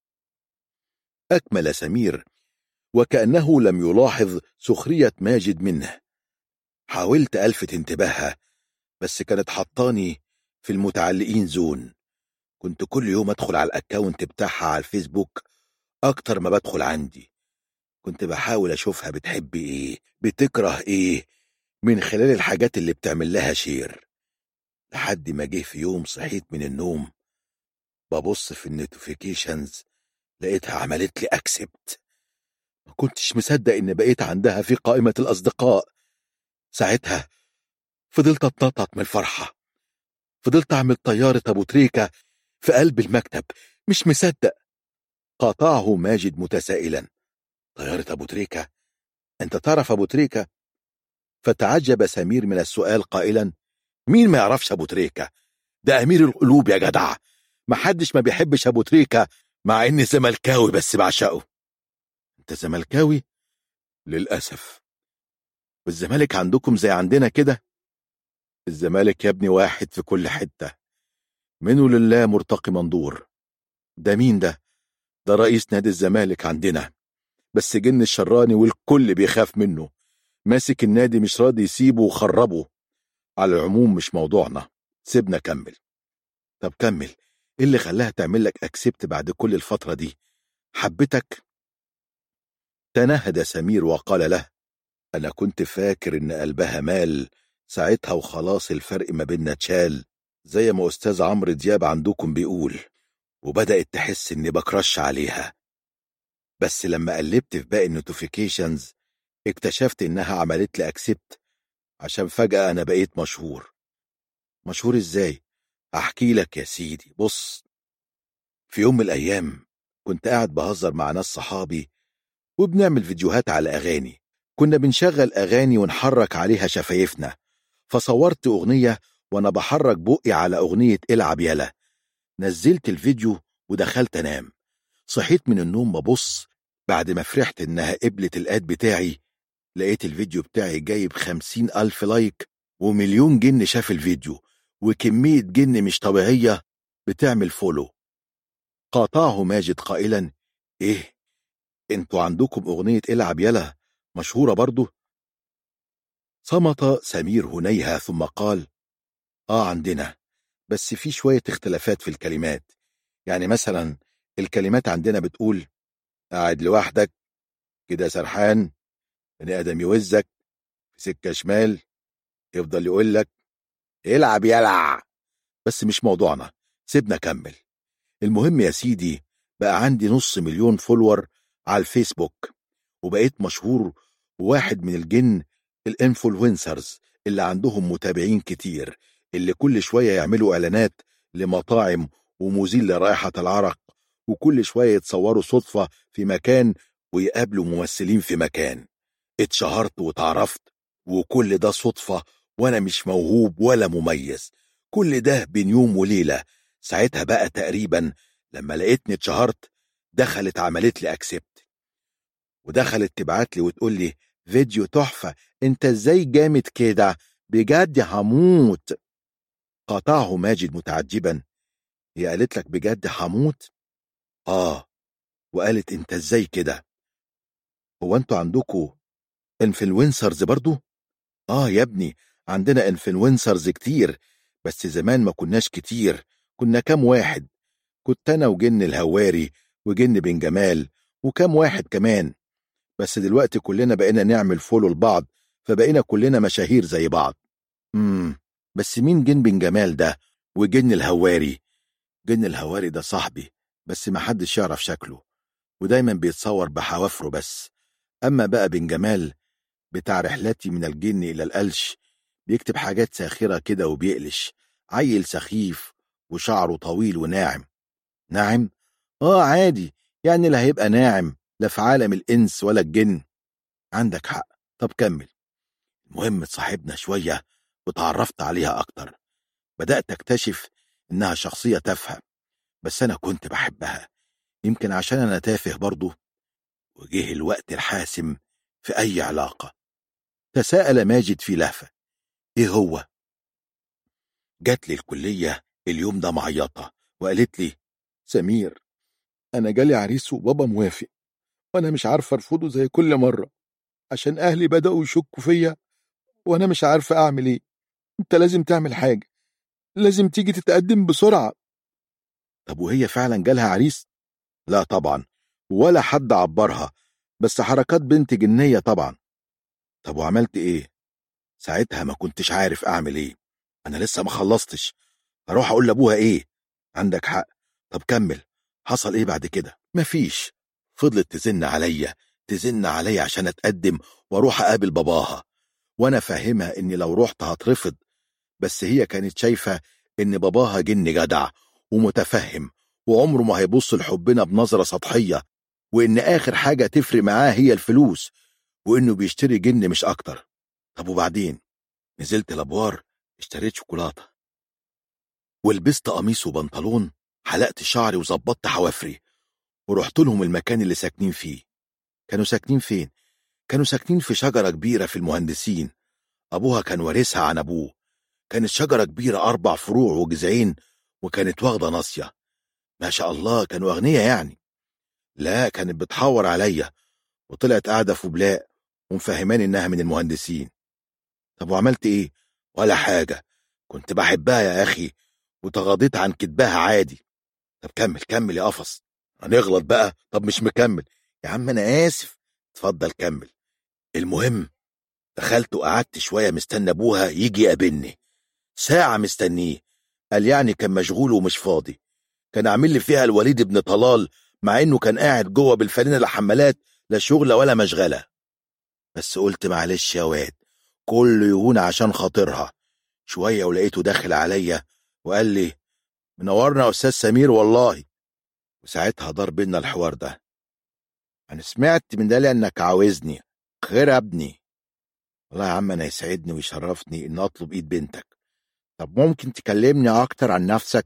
أكمل سمير وكأنه لم يلاحظ سخرية ماجد منه. حاولت ألفت انتباهها بس كانت حطاني في المتعلقين زون. كنت كل يوم أدخل على الأكاونت بتاعها على الفيسبوك أكتر ما بدخل عندي. كنت بحاول أشوفها بتحب إيه، بتكره إيه، من خلال الحاجات اللي بتعمل لها شير. لحد ما جه في يوم صحيت من النوم ببص في النوتيفيكيشنز، لقيتها عملت لي اكسبت. ما كنتش مصدق ان بقيت عندها في قائمة الاصدقاء. ساعتها فضلت اتنطط من الفرحة، فضلت اعمل طيارة ابو تريكة في قلب المكتب مش مصدق. قاطعه ماجد متسائلا: طيارة ابو تريكة؟ انت تعرف ابو تريكة؟ فتعجب سمير من السؤال قائلا: مين ما يعرفش ابو تريكة؟ ده امير القلوب يا جدع، محدش ما بيحبش ابو تريكة، مع اني زملكاوي بس بعشقه. انت زملكاوي؟ للأسف. والزمالك عندكم زي عندنا كده؟ الزمالك يا ابني واحد في كل حتة، منه لله مرتقي منظور. ده مين ده؟ ده رئيس نادي الزمالك عندنا، بس جن الشراني والكل بيخاف منه، ماسك النادي مش راضي يسيبه وخربه. على العموم مش موضوعنا، سيبنا كمل. طب كمل، ايه اللي خلاها تعمل لك اكسبت بعد كل الفترة دي؟ حبتك؟ تنهد سمير وقال له: انا كنت فاكر ان قلبها مال ساعتها وخلاص، الفرق ما بيننا اتشال زي ما استاذ عمرو دياب عندكم بيقول، وبدأت تحس اني بكرش عليها. بس لما قلبت في باقي النوتيفيكيشنز اكتشفت انها عملت لي اكسبت عشان فجأة انا بقيت مشهور. مشهور ازاي؟ احكي لك يا سيدي. بص، في يوم من الايام كنت قاعد بهزر مع ناس صحابي وبنعمل فيديوهات على اغاني، كنا بنشغل اغاني ونحرك عليها شفايفنا، فصورت اغنية وانا بحرك بقي على اغنية العب يلا. نزلت الفيديو ودخلت انام. صحيت من النوم ببص بعد ما فرحت انها قبلت الاد بتاعي، لقيت الفيديو بتاعي جايب 50,000 لايك ومليون جن شاف الفيديو، وكمية جن مش طبيعية بتعمل فولو. قاطعه ماجد قائلا: ايه، انتوا عندكم اغنية العب يلا مشهورة برضو؟ صمت سمير هنيهة ثم قال: عندنا، بس في شوية اختلافات في الكلمات. يعني مثلا الكلمات عندنا بتقول: قاعد لوحدك كده سرحان، بني ادم يوزك في سكة شمال، يفضل يقول لك العب يلع. بس مش موضوعنا، سيبنا كمل. المهم يا سيدي، بقى عندي 500,000 فولور على الفيسبوك، وبقيت مشهور، وواحد من الجن الانفلونسرز اللي عندهم متابعين كتير، اللي كل شوية يعملوا اعلانات لمطاعم ومزيل لرائحة العرق، وكل شوية يتصوروا صدفة في مكان ويقابلوا ممثلين في مكان. اتشهرت واتعرفت، وكل ده صدفة، وانا مش موهوب ولا مميز، كل ده بين يوم وليلة. ساعتها بقى تقريبا لما لقيتني اتشهرت دخلت عملت لي اكسبت، ودخلت تبعت لي وتقول لي: فيديو تحفة، انت ازاي جامد كده، بجد هموت. قاطعه ماجد متعجبا: هي قالت لك بجد هموت؟ وقالت انت ازاي كده؟ هو انتوا عندكوا انفلونسرز برضو؟ يا ابني، عندنا انفلونسرز كتير، بس زمان ما كناش كتير، كنا كام واحد، كنت انا وجن الهواري وجن بن جمال وكام واحد كمان، بس دلوقتي كلنا بقينا نعمل فولو لبعض، فبقينا كلنا مشاهير زي بعض. بس مين جن بن جمال ده وجن الهواري؟ جن الهواري ده صاحبي، بس ما حدش يعرف شكله، ودايما بيتصور بحوافره بس. اما بقى بن جمال بتاع رحلتي من الجن الى القلش، بيكتب حاجات ساخرة كده وبيقلش، عيل سخيف وشعره طويل وناعم. ناعم؟ عادي، يعني لا هيبقى ناعم لا في عالم الإنس ولا الجن. عندك حق، طب كمل. المهم اتصاحبنا شوية وتعرفت عليها أكتر، بدأت أكتشف إنها شخصية تافهة، بس أنا كنت بحبها، يمكن عشان أنا تافه برضه. وجه الوقت الحاسم في أي علاقة. تساءل ماجد في لهفة: إيه هو؟ جات لي الكلية اليوم ده معيطة وقالت لي: سمير، أنا جالي عريس وبابا موافق، وأنا مش عارفة أرفضه زي كل مرة، عشان أهلي بدأوا يشكوا فيا، وأنا مش عارفة أعمل إيه. أنت لازم تعمل حاجة، لازم تيجي تتقدم بسرعة. طب وهي فعلا جالها عريس؟ لا طبعا، ولا حد عبرها، بس حركات بنت جنية طبعا. طب وعملت إيه؟ ساعتها ما كنتش عارف أعمل إيه، أنا لسه ما خلصتش، أروح أقول لأبوها إيه؟ عندك حق. طب كمل، حصل إيه بعد كده؟ مفيش. فضلت تزن عليا عشان أتقدم وأروح أقابل باباها، وأنا فاهمها إني لو رحت هترفض، بس هي كانت شايفة إن باباها جن جدع ومتفهم، وعمره ما هيبص لحبنا بنظرة سطحية، وإن آخر حاجة تفرق معاه هي الفلوس، وإنه بيشتري جن مش أكتر. طب وبعدين؟ نزلت الأبوار، اشتريت شوكولاتة ولبست قميص وبنطلون، حلقت شعري وظبطت حوافري، ورحت لهم المكان اللي ساكنين فيه. كانوا ساكنين فين؟ كانوا ساكنين في شجرة كبيرة في المهندسين، أبوها كان وارثها عن أبوه. كانت شجرة كبيرة 4 فروع وجذعين، وكانت واخدة ناصية. ما شاء الله كانوا أغنياء يعني. لا، كانت بتحور عليا، وطلعت قاعدة في بلاق ومفهماني إنها من المهندسين. طب وعملت إيه؟ ولا حاجة، كنت بحبها يا أخي، وتغاضيت عن كدبها عادي. طب كمل يا قفص، هنغلط بقى. طب مش مكمل يا عم، أنا آسف. اتفضل كمل. المهم، دخلت وقعدت شوية مستنى أبوها يجي يقابلني. ساعة مستنيه، قال يعني كان مشغول ومش فاضي. كان عامل لي فيها الوليد ابن طلال، مع إنه كان قاعد جوه بالفانلة الحمالات، لا شغلة ولا مشغلة. بس قلت معلش يا واد، كله يهون عشان خاطرها. شوية ولقيته داخل عليا وقال لي منورنا يا أستاذ سمير والله. وساعتها دار بينا الحوار ده. أنا سمعت من ده لأنك عاوزني. خير يا ابني. والله يا عم أنا يسعدني ويشرفني إن أطلب إيد بنتك. طب ممكن تكلمني أكتر عن نفسك؟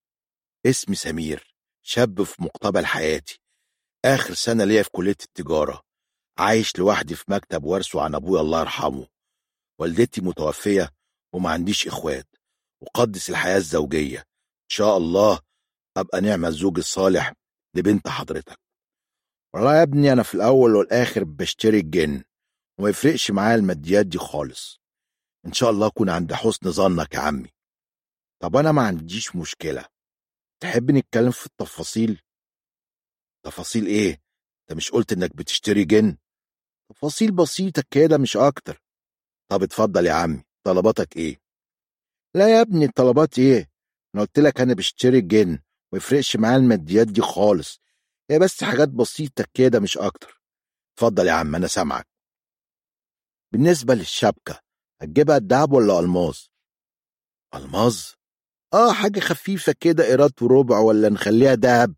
اسمي سمير، شاب في مقتبل حياتي، آخر سنة ليا في كلية التجارة، عايش لوحدي في مكتب وارثه عن أبويا الله يرحمه. والدتي متوفية وما عنديش إخوات، وقدس الحياة الزوجية. إن شاء الله أبقى نعم الزوج الصالح لبنت حضرتك. والله يا ابني أنا في الأول والآخر بشتري الجن، وما يفرقش معايا الماديات دي خالص. إن شاء الله أكون عند حسن ظنك يا عمي. طب أنا ما عنديش مشكلة، تحب نتكلم في التفاصيل؟ تفاصيل إيه؟ أنت مش قلت إنك بتشتري جن؟ تفاصيل بسيطة كده مش أكتر. طب اتفضل يا عمي، طلباتك إيه؟ لا يا ابني، الطلبات إيه؟ أنا قلت لك أنا بشتري الجن، ما يفرقش معايا الماديات دي خالص، هي بس حاجات بسيطة كده مش أكتر. اتفضل يا عم أنا سامعك. بالنسبة للشبكة، هتجيبها دهب ولا ألماظ؟ ألماظ؟ حاجة خفيفة كده، قيراط وربع، ولا نخليها دهب؟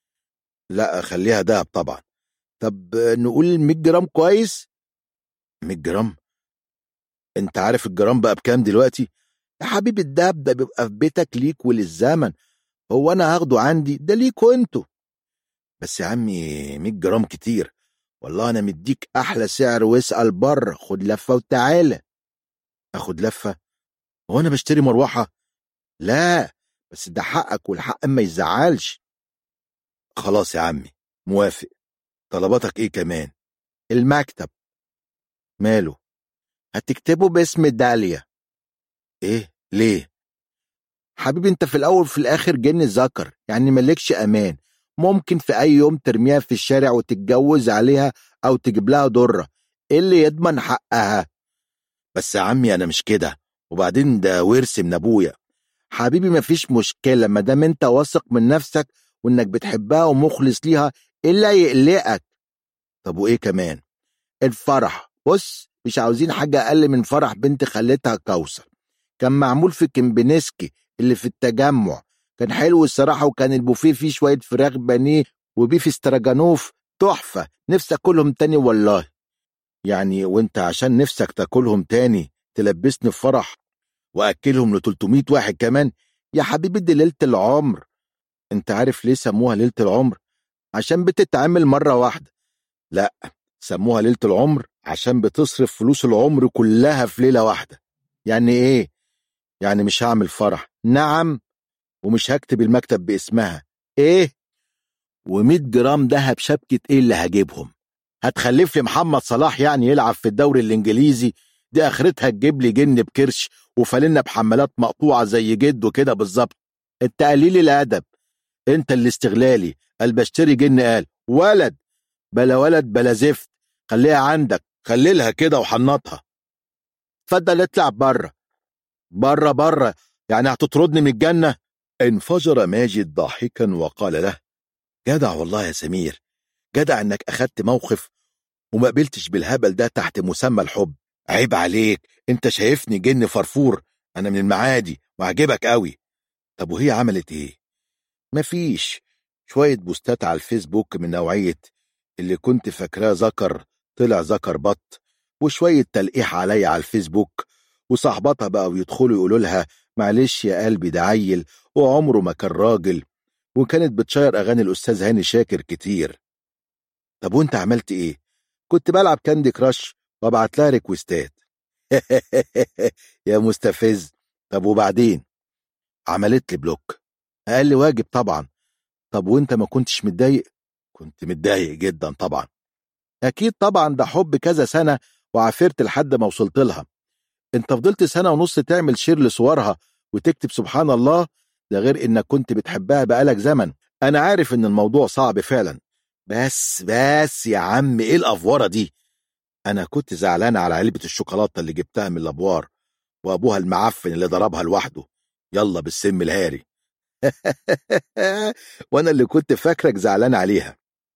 لا خليها دهب طبعا. طب نقول 100 جرام كويس؟ 100 جرام؟ انت عارف الجرام بقى بكام دلوقتي؟ يا حبيبي الدهب ده بيبقى في بيتك ليك وللزمن، هو انا هاخده عندي ده ليكوا انتوا. بس يا عمي 100 جرام كتير، والله انا مديك احلى سعر، واسأل بره، خد لفة وتعالى. اخد لفة؟ هو انا بشتري مروحة؟ لا، بس ده حقك والحق ما يزعلش. خلاص يا عمي، موافق. طلباتك ايه كمان؟ المكتب. ماله؟ هتكتبه باسم داليا. ايه ليه؟ حبيبي انت في الاول في الاخر جن ذكر، يعني مالكش امان، ممكن في اي يوم ترميها في الشارع وتتجوز عليها او تجيب لها ضرة. ايه اللي يضمن حقها؟ بس يا عمي انا مش كده، وبعدين ده ورث من ابويا. حبيبي مفيش مشكلة ما دام انت واثق من نفسك وانك بتحبها ومخلص ليها، ايه اللي يقلقك؟ طب وايه كمان؟ الفرح، بص مش عاوزين حاجة اقل من فرح بنت خالتها كوثر. كان معمول في كمبنسكي اللي في التجمع، كان حلو الصراحة، وكان البوفيه فيه شوية فراخ بانيه وبيف استراجانوف تحفة، نفسي اكلهم تاني والله. يعني وانت عشان نفسك تاكلهم تاني تلبسني في فرح واكلهم ل 300 واحد كمان؟ يا حبيبي دي ليلة العمر. انت عارف ليه سموها ليلة العمر؟ عشان بتتعمل مرة واحدة. لا، سموها ليلة العمر عشان بتصرف فلوس العمر كلها في ليلة واحدة. يعني ايه؟ يعني مش هعمل فرح، نعم، ومش هكتب المكتب باسمها. ايه؟ و100 جرام دهب شبكة ايه اللي هجيبهم؟ هتخلف لي محمد صلاح يعني يلعب في الدوري الانجليزي؟ دي اخرتها تجيب لي جن بكرش وفانلة بحمالات مقطوعة زي جده كده بالظبط. انت قليل الادب، انت اللي استغلالي. قال بشتري جن، قال ولد بلا ولد بلا زفت. خليها عندك، خليلها كده وحنطها. اتفضل اطلع بره. بره بره، يعني هتطردني من الجنة؟ انفجر ماجد ضاحكا وقال له: جدع والله يا سمير، جدع انك اخدت موقف وما قبلتش بالهبل ده تحت مسمى الحب. عيب عليك، انت شايفني جن فرفور؟ انا من المعادي وعجبك قوي. طب وهي عملت ايه؟ مفيش، شوية بوستات على الفيسبوك من نوعية اللي كنت فاكراه ذكر طلع ذكر بط، وشوية تلقيح عليا على الفيسبوك، وصاحباتها بقوا يدخلوا يقولوا لها: معلش يا قلبي ده عيل وعمره ما كان راجل. وكانت بتشير أغاني الأستاذ هاني شاكر كتير. طب وانت عملت ايه؟ كنت بلعب كاندي كراش وابعت لها ريكوستات. يا مستفز. طب وبعدين؟ عملت لي بلوك. اقل واجب طبعا. طب وانت ما كنتش متضايق؟ كنت متضايق جدا طبعا. اكيد طبعا، ده حب كذا سنة وعافرت لحد ما وصلت لها. انت فضلت سنة ونص تعمل شير لصورها وتكتب سبحان الله، ده غير انك كنت بتحبها بقالك زمن. انا عارف ان الموضوع صعب فعلا، بس يا عم ايه الافوره دي؟ انا كنت زعلان على علبة الشوكولاتة اللي جبتها من الابوار، وابوها المعفن اللي ضربها لوحده يلا بالسم الهاري. وانا اللي كنت فاكرك زعلان عليها.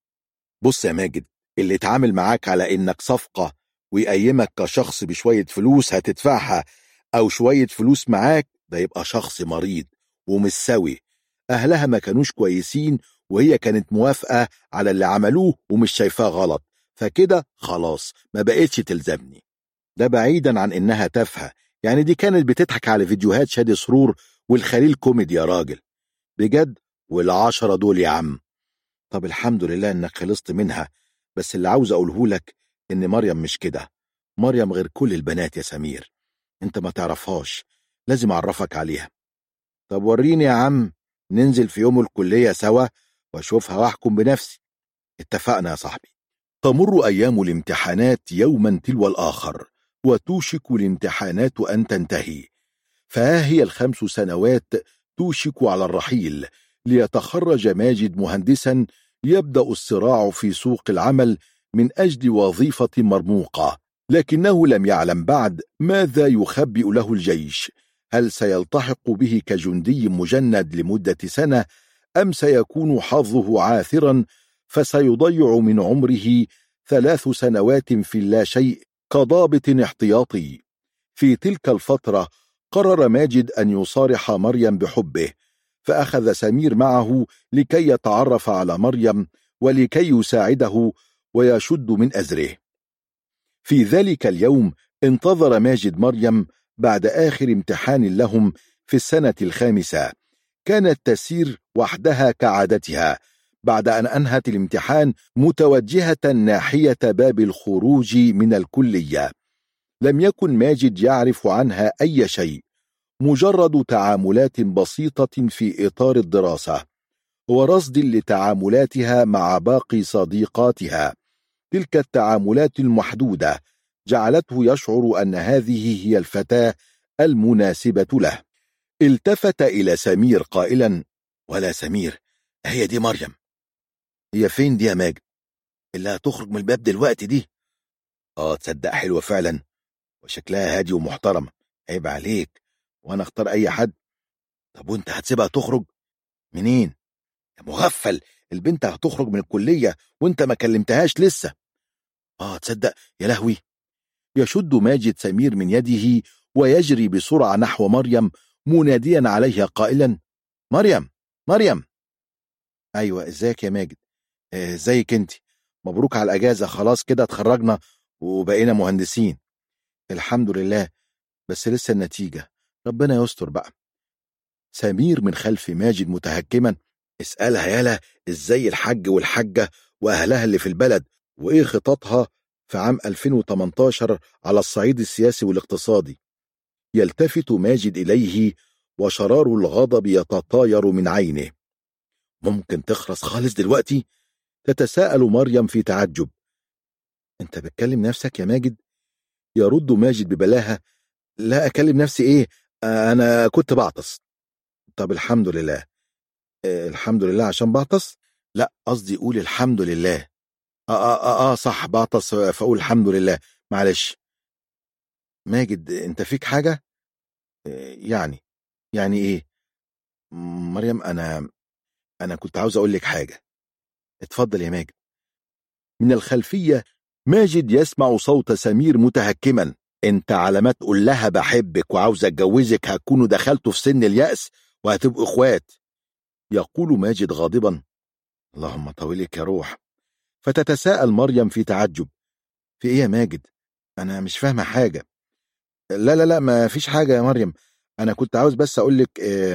بص يا ماجد، اللي اتعامل معاك على انك صفقة ويقيمك كشخص بشوية فلوس هتدفعها او شوية فلوس معاك، ده يبقى شخص مريض ومش سوي. اهلها ما كانوش كويسين وهي كانت موافقة على اللي عملوه ومش شايفاه غلط، فكده خلاص ما بقتش تلزمني. ده بعيدا عن انها تافهة، يعني دي كانت بتضحك على فيديوهات شادي سرور والخليل كوميدي يا راجل. بجد؟ والعشرة دول يا عم؟ طب الحمد لله انك خلصت منها. بس اللي عاوز اقوله لك ان مريم مش كده. مريم غير كل البنات يا سمير، انت ما تعرفهاش، لازم اعرفك عليها. طب وريني يا عم، ننزل في يوم الكلية سوا واشوفها واحكم بنفسي. اتفقنا يا صاحبي. تمر ايام الامتحانات يوما تلو الاخر، وتوشك الامتحانات ان تنتهي. فها هي ال5 سنوات توشك على الرحيل، ليتخرج ماجد مهندسا يبدأ الصراع في سوق العمل من أجل وظيفة مرموقة، لكنه لم يعلم بعد ماذا يخبئ له الجيش. هل سيلتحق به كجندي مجند لمدة سنة، أم سيكون حظه عاثرا فسيضيع من عمره 3 سنوات في اللاشيء كضابط احتياطي؟ في تلك الفترة قرر ماجد أن يصارح مريم بحبه، فأخذ سمير معه لكي يتعرف على مريم ولكي يساعده ويشد من أزره. في ذلك اليوم انتظر ماجد مريم بعد آخر امتحان لهم في السنة ال5. كانت تسير وحدها كعادتها بعد أن أنهت الامتحان متوجهة ناحية باب الخروج من الكلية. لم يكن ماجد يعرف عنها أي شيء، مجرد تعاملات بسيطة في إطار الدراسة ورصد لتعاملاتها مع باقي صديقاتها. تلك التعاملات المحدودة جعلته يشعر أن هذه هي الفتاة المناسبة له. التفت إلى سمير قائلا: ولا سمير، هي دي مريم. هي فين دي يا ماجد؟ اللي هتخرج من الباب دلوقتي دي؟ تصدق حلوة فعلا، وشكلها هادي ومحترم. عيب عليك، وانا اختار اي حد؟ طب وانت هتسيبها تخرج منين يا مغفل؟ البنت هتخرج من الكلية وانت ما كلمتهاش لسه. تصدق يا لهوي. يشد ماجد سمير من يده ويجري بسرعة نحو مريم مناديا عليها قائلا: مريم، مريم. ايوه، ازيك يا ماجد؟ ازيك انت؟ مبروك على الاجازة، خلاص كده اتخرجنا وبقينا مهندسين. الحمد لله، بس لسه النتيجة، ربنا يستر بقى. سمير من خلف ماجد متهكما: اسألها يالا ازاي الحج والحجة واهلها اللي في البلد، وايه خططها في عام 2018 على الصعيد السياسي والاقتصادي. يلتفت ماجد إليه وشرار الغضب يتطاير من عينه. ممكن تخرس خالص دلوقتي؟ تتساءل مريم في تعجب. انت بتكلم نفسك يا ماجد؟ يرد ماجد ببلاهة: لا أكلم نفسي ايه، انا كنت بعطس. طب الحمد لله. الحمد لله عشان بعطس؟ لا، قصدي قول الحمد لله. صح، بعطس فاقول الحمد لله، معلش. ماجد، انت فيك حاجة؟ يعني إيه؟ مريم، أنا كنت عاوز أقول لك حاجة. اتفضل يا ماجد. من الخلفية ماجد يسمع صوت سمير متهكما: انت على ما تقول لها بحبك وعاوز اتجوزك هتكونوا دخلتوا في سن اليأس وهتبقوا اخوات. يقول ماجد غاضبا: اللهم طولك يا روح. فتتساءل مريم في تعجب: في ايه يا ماجد؟ انا مش فاهمة حاجة. لا لا لا، ما فيش حاجة يا مريم. انا كنت عاوز بس اقولك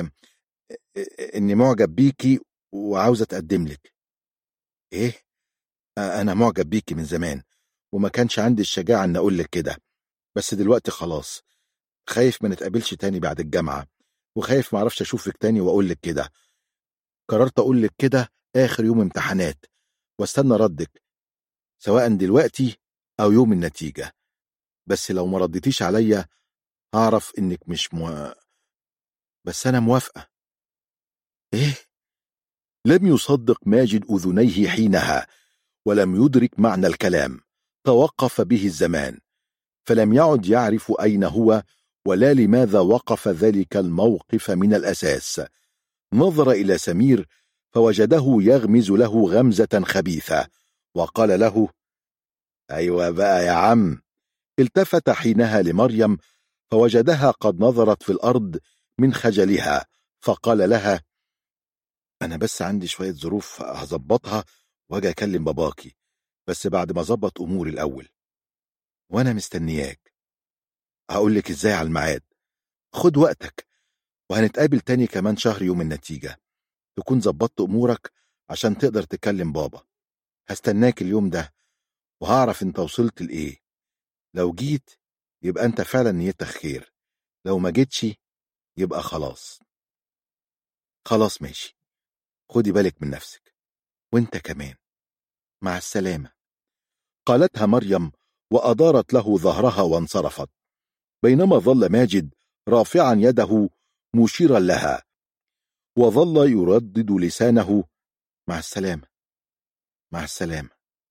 اني معجب بيكي وعاوز اتقدم لك. ايه؟ انا معجب بيكي من زمان، وما كانش عندي الشجاعة ان اقولك كده، بس دلوقتي خلاص. خايف ما نتقابلش تاني بعد الجامعة، وخايف ما اعرفش اشوفك تاني واقولك كده. قررت اقولك كده اخر يوم امتحانات، واستنى ردك سواء دلوقتي او يوم النتيجة. بس لو ما رديتيش عليا هعرف انك مش بس انا موافقة. ايه؟ لم يصدق ماجد اذنيه حينها، ولم يدرك معنى الكلام. توقف به الزمان، فلم يعد يعرف اين هو ولا لماذا وقف ذلك الموقف من الاساس. نظر إلى سمير فوجده يغمز له غمزة خبيثة، وقال له: أيوة بقى يا عم. التفت حينها لمريم فوجدها قد نظرت في الأرض من خجلها، فقال لها: أنا بس عندي شوية ظروف هظبطها واجي أكلم باباكي، بس بعد ما ظبط أموري الأول. وأنا مستنياك. هقولك إزاي على الميعاد. خد وقتك، وهنتقابل تاني كمان شهر يوم النتيجة، تكون ظبطت أمورك عشان تقدر تكلم بابا. هستناك اليوم ده، وهعرف انت وصلت لإيه. لو جيت يبقى انت فعلا نيتك خير، لو ما جيتش يبقى خلاص. خلاص ماشي. خدي بالك من نفسك، وانت كمان. مع السلامة. قالتها مريم وأدارت له ظهرها وانصرفت، بينما ظل ماجد رافعا يده مشيرا لها، وظل يردد لسانه: مع السلامة، مع السلامة،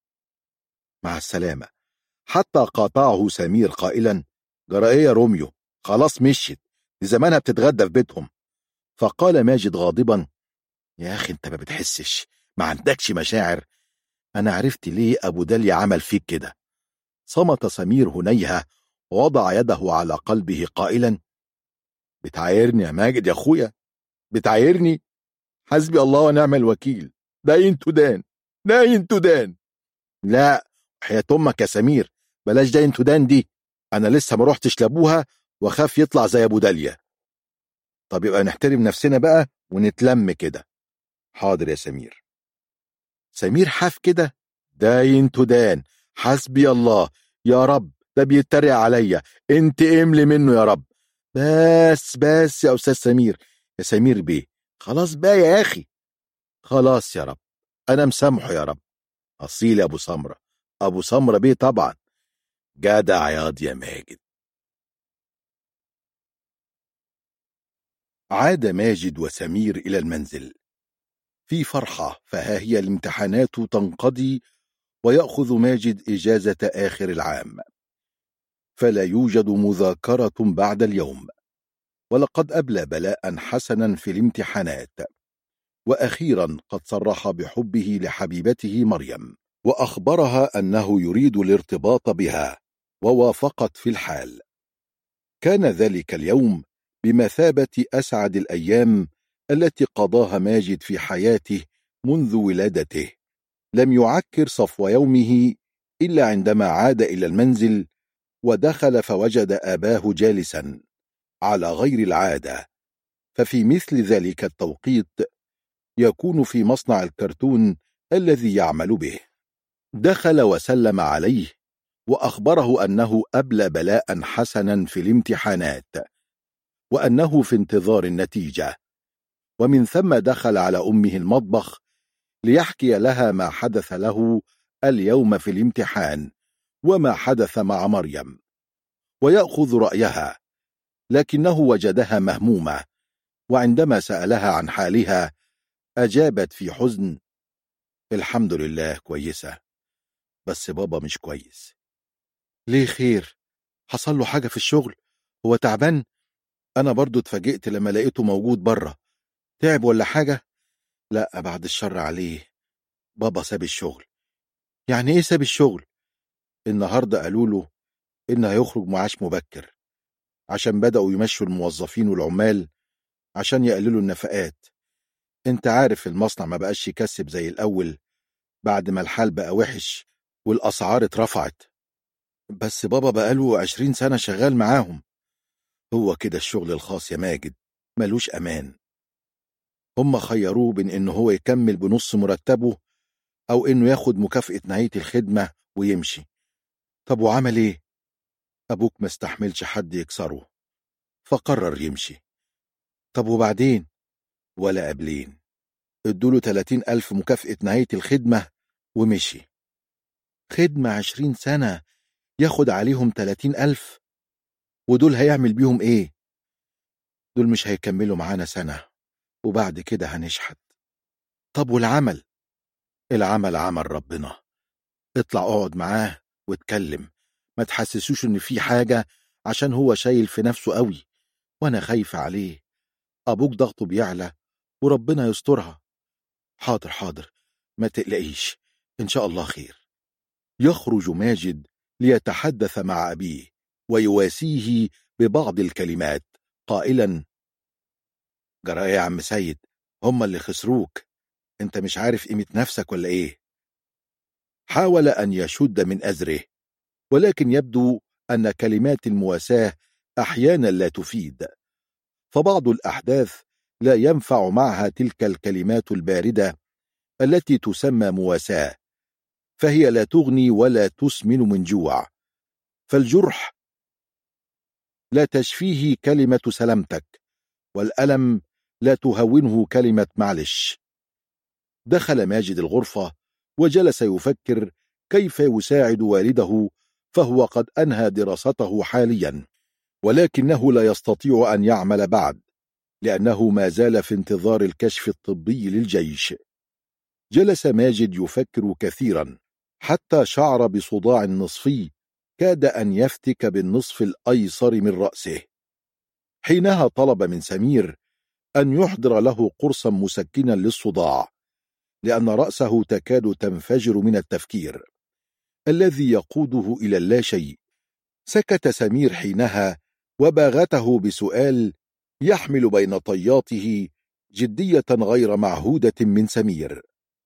مع السلامة، حتى قاطعه سمير قائلا: جرى ايه يا روميو؟ خلاص مشيت، دي زمانها بتتغدى في بيتهم. فقال ماجد غاضبا: يا اخي انت ما بتحسش، ما عندكش مشاعر. انا عرفت ليه ابو داليا عمل فيك كده. صمت سمير هنيهة ووضع يده على قلبه قائلا: بتعايرني يا ماجد يا اخويا؟ بتعايرني؟ حسبي الله ونعم الوكيل. داين تدان، داين تدان. لا، حياة امك يا سمير، بلاش داين تدان دي. انا لسه ما روحتش لابوها واخاف يطلع زي ابو داليا. طب يبقى نحترم نفسنا بقى ونتلم كده. حاضر يا سمير. سمير حاف كده: داين تدان، حسبي الله، يا رب ده بيتريق عليا، انت املي منه يا رب. بس يا استاذ سمير، يا سمير بيه، خلاص بقى يا اخي. خلاص يا رب، انا مسامحه يا رب. اصيل يا ابو سمره، ابو سمره بيه طبعا. جدع ياض يا ماجد. عاد ماجد وسمير إلى المنزل في فرحة، فها هي الامتحانات تنقضي، ويأخذ ماجد إجازة آخر العام، فلا يوجد مذاكرة بعد اليوم. ولقد أبلى بلاء حسنا في الامتحانات، وأخيرا قد صرح بحبه لحبيبته مريم، وأخبرها أنه يريد الارتباط بها، ووافقت في الحال. كان ذلك اليوم بمثابة أسعد الأيام التي قضاها ماجد في حياته منذ ولادته. لم يعكر صفو يومه إلا عندما عاد إلى المنزل ودخل فوجد أباه جالسا على غير العادة، ففي مثل ذلك التوقيت يكون في مصنع الكرتون الذي يعمل به. دخل وسلم عليه وأخبره أنه أبلى بلاء حسنا في الامتحانات، وأنه في انتظار النتيجة. ومن ثم دخل على أمه المطبخ ليحكي لها ما حدث له اليوم في الامتحان وما حدث مع مريم، ويأخذ رأيها، لكنه وجدها مهمومة، وعندما سألها عن حالها أجابت في حزن: الحمد لله كويسة، بس بابا مش كويس. ليه خير؟ حصل له حاجة في الشغل؟ هو تعبان؟ أنا برضو اتفاجئت لما لقيته موجود بره. تعب ولا حاجة؟ لا، بعد الشر عليه. بابا ساب الشغل. يعني إيه ساب الشغل؟ النهاردة قالوا له إنه هيخرج معاش مبكر، عشان بدأوا يمشوا الموظفين والعمال عشان يقللوا النفقات. انت عارف المصنع ما بقاش يكسب زي الأول بعد ما الحال بقى وحش والأسعار اترفعت. بس بابا بقاله 20 سنة شغال معاهم. هو كده الشغل الخاص يا ماجد، ملوش أمان. هم خيروه بين إنه هو يكمل بنص مرتبه أو إنه ياخد مكافأة نهاية الخدمة ويمشي. طب وعمل إيه؟ أبوك ما استحملش حد يكسره فقرر يمشي. طب وبعدين؟ ولا قبلين ادوله 30,000 مكافأة نهاية الخدمة ومشي. خدمة 20 سنة ياخد عليهم 30,000؟ ودول هيعمل بيهم إيه؟ دول مش هيكملوا معانا سنة وبعد كده هنشحت. طب والعمل؟ العمل عمل ربنا. اطلع اقعد معاه واتكلم، ما تحسسوش ان في حاجة، عشان هو شايل في نفسه قوي وانا خايفة عليه. ابوك ضغطه بيعلى وربنا يسترها. حاضر حاضر، ما تقلقيش، ان شاء الله خير. يخرج ماجد ليتحدث مع أبيه ويواسيه ببعض الكلمات قائلا: جرى ايه يا عم سيد؟ هم اللي خسروك، انت مش عارف قيمة نفسك ولا ايه؟ حاول أن يشد من أزره، ولكن يبدو أن كلمات المواساة أحيانا لا تفيد، فبعض الأحداث لا ينفع معها تلك الكلمات الباردة التي تسمى مواساة، فهي لا تغني ولا تسمن من جوع، فالجرح لا تشفيه كلمة سلامتك، والألم لا تهونه كلمة معلش. دخل ماجد الغرفة وجلس يفكر كيف يساعد والده، فهو قد أنهى دراسته حاليا، ولكنه لا يستطيع أن يعمل بعد، لأنه ما زال في انتظار الكشف الطبي للجيش. جلس ماجد يفكر كثيرا حتى شعر بصداع نصفي كاد أن يفتك بالنصف الأيسر من رأسه. حينها طلب من سمير أن يحضر له قرصا مسكنا للصداع، لأن رأسه تكاد تنفجر من التفكير الذي يقوده إلى اللاشيء. سكت سمير حينها وباغته بسؤال يحمل بين طياته جدية غير معهودة من سمير: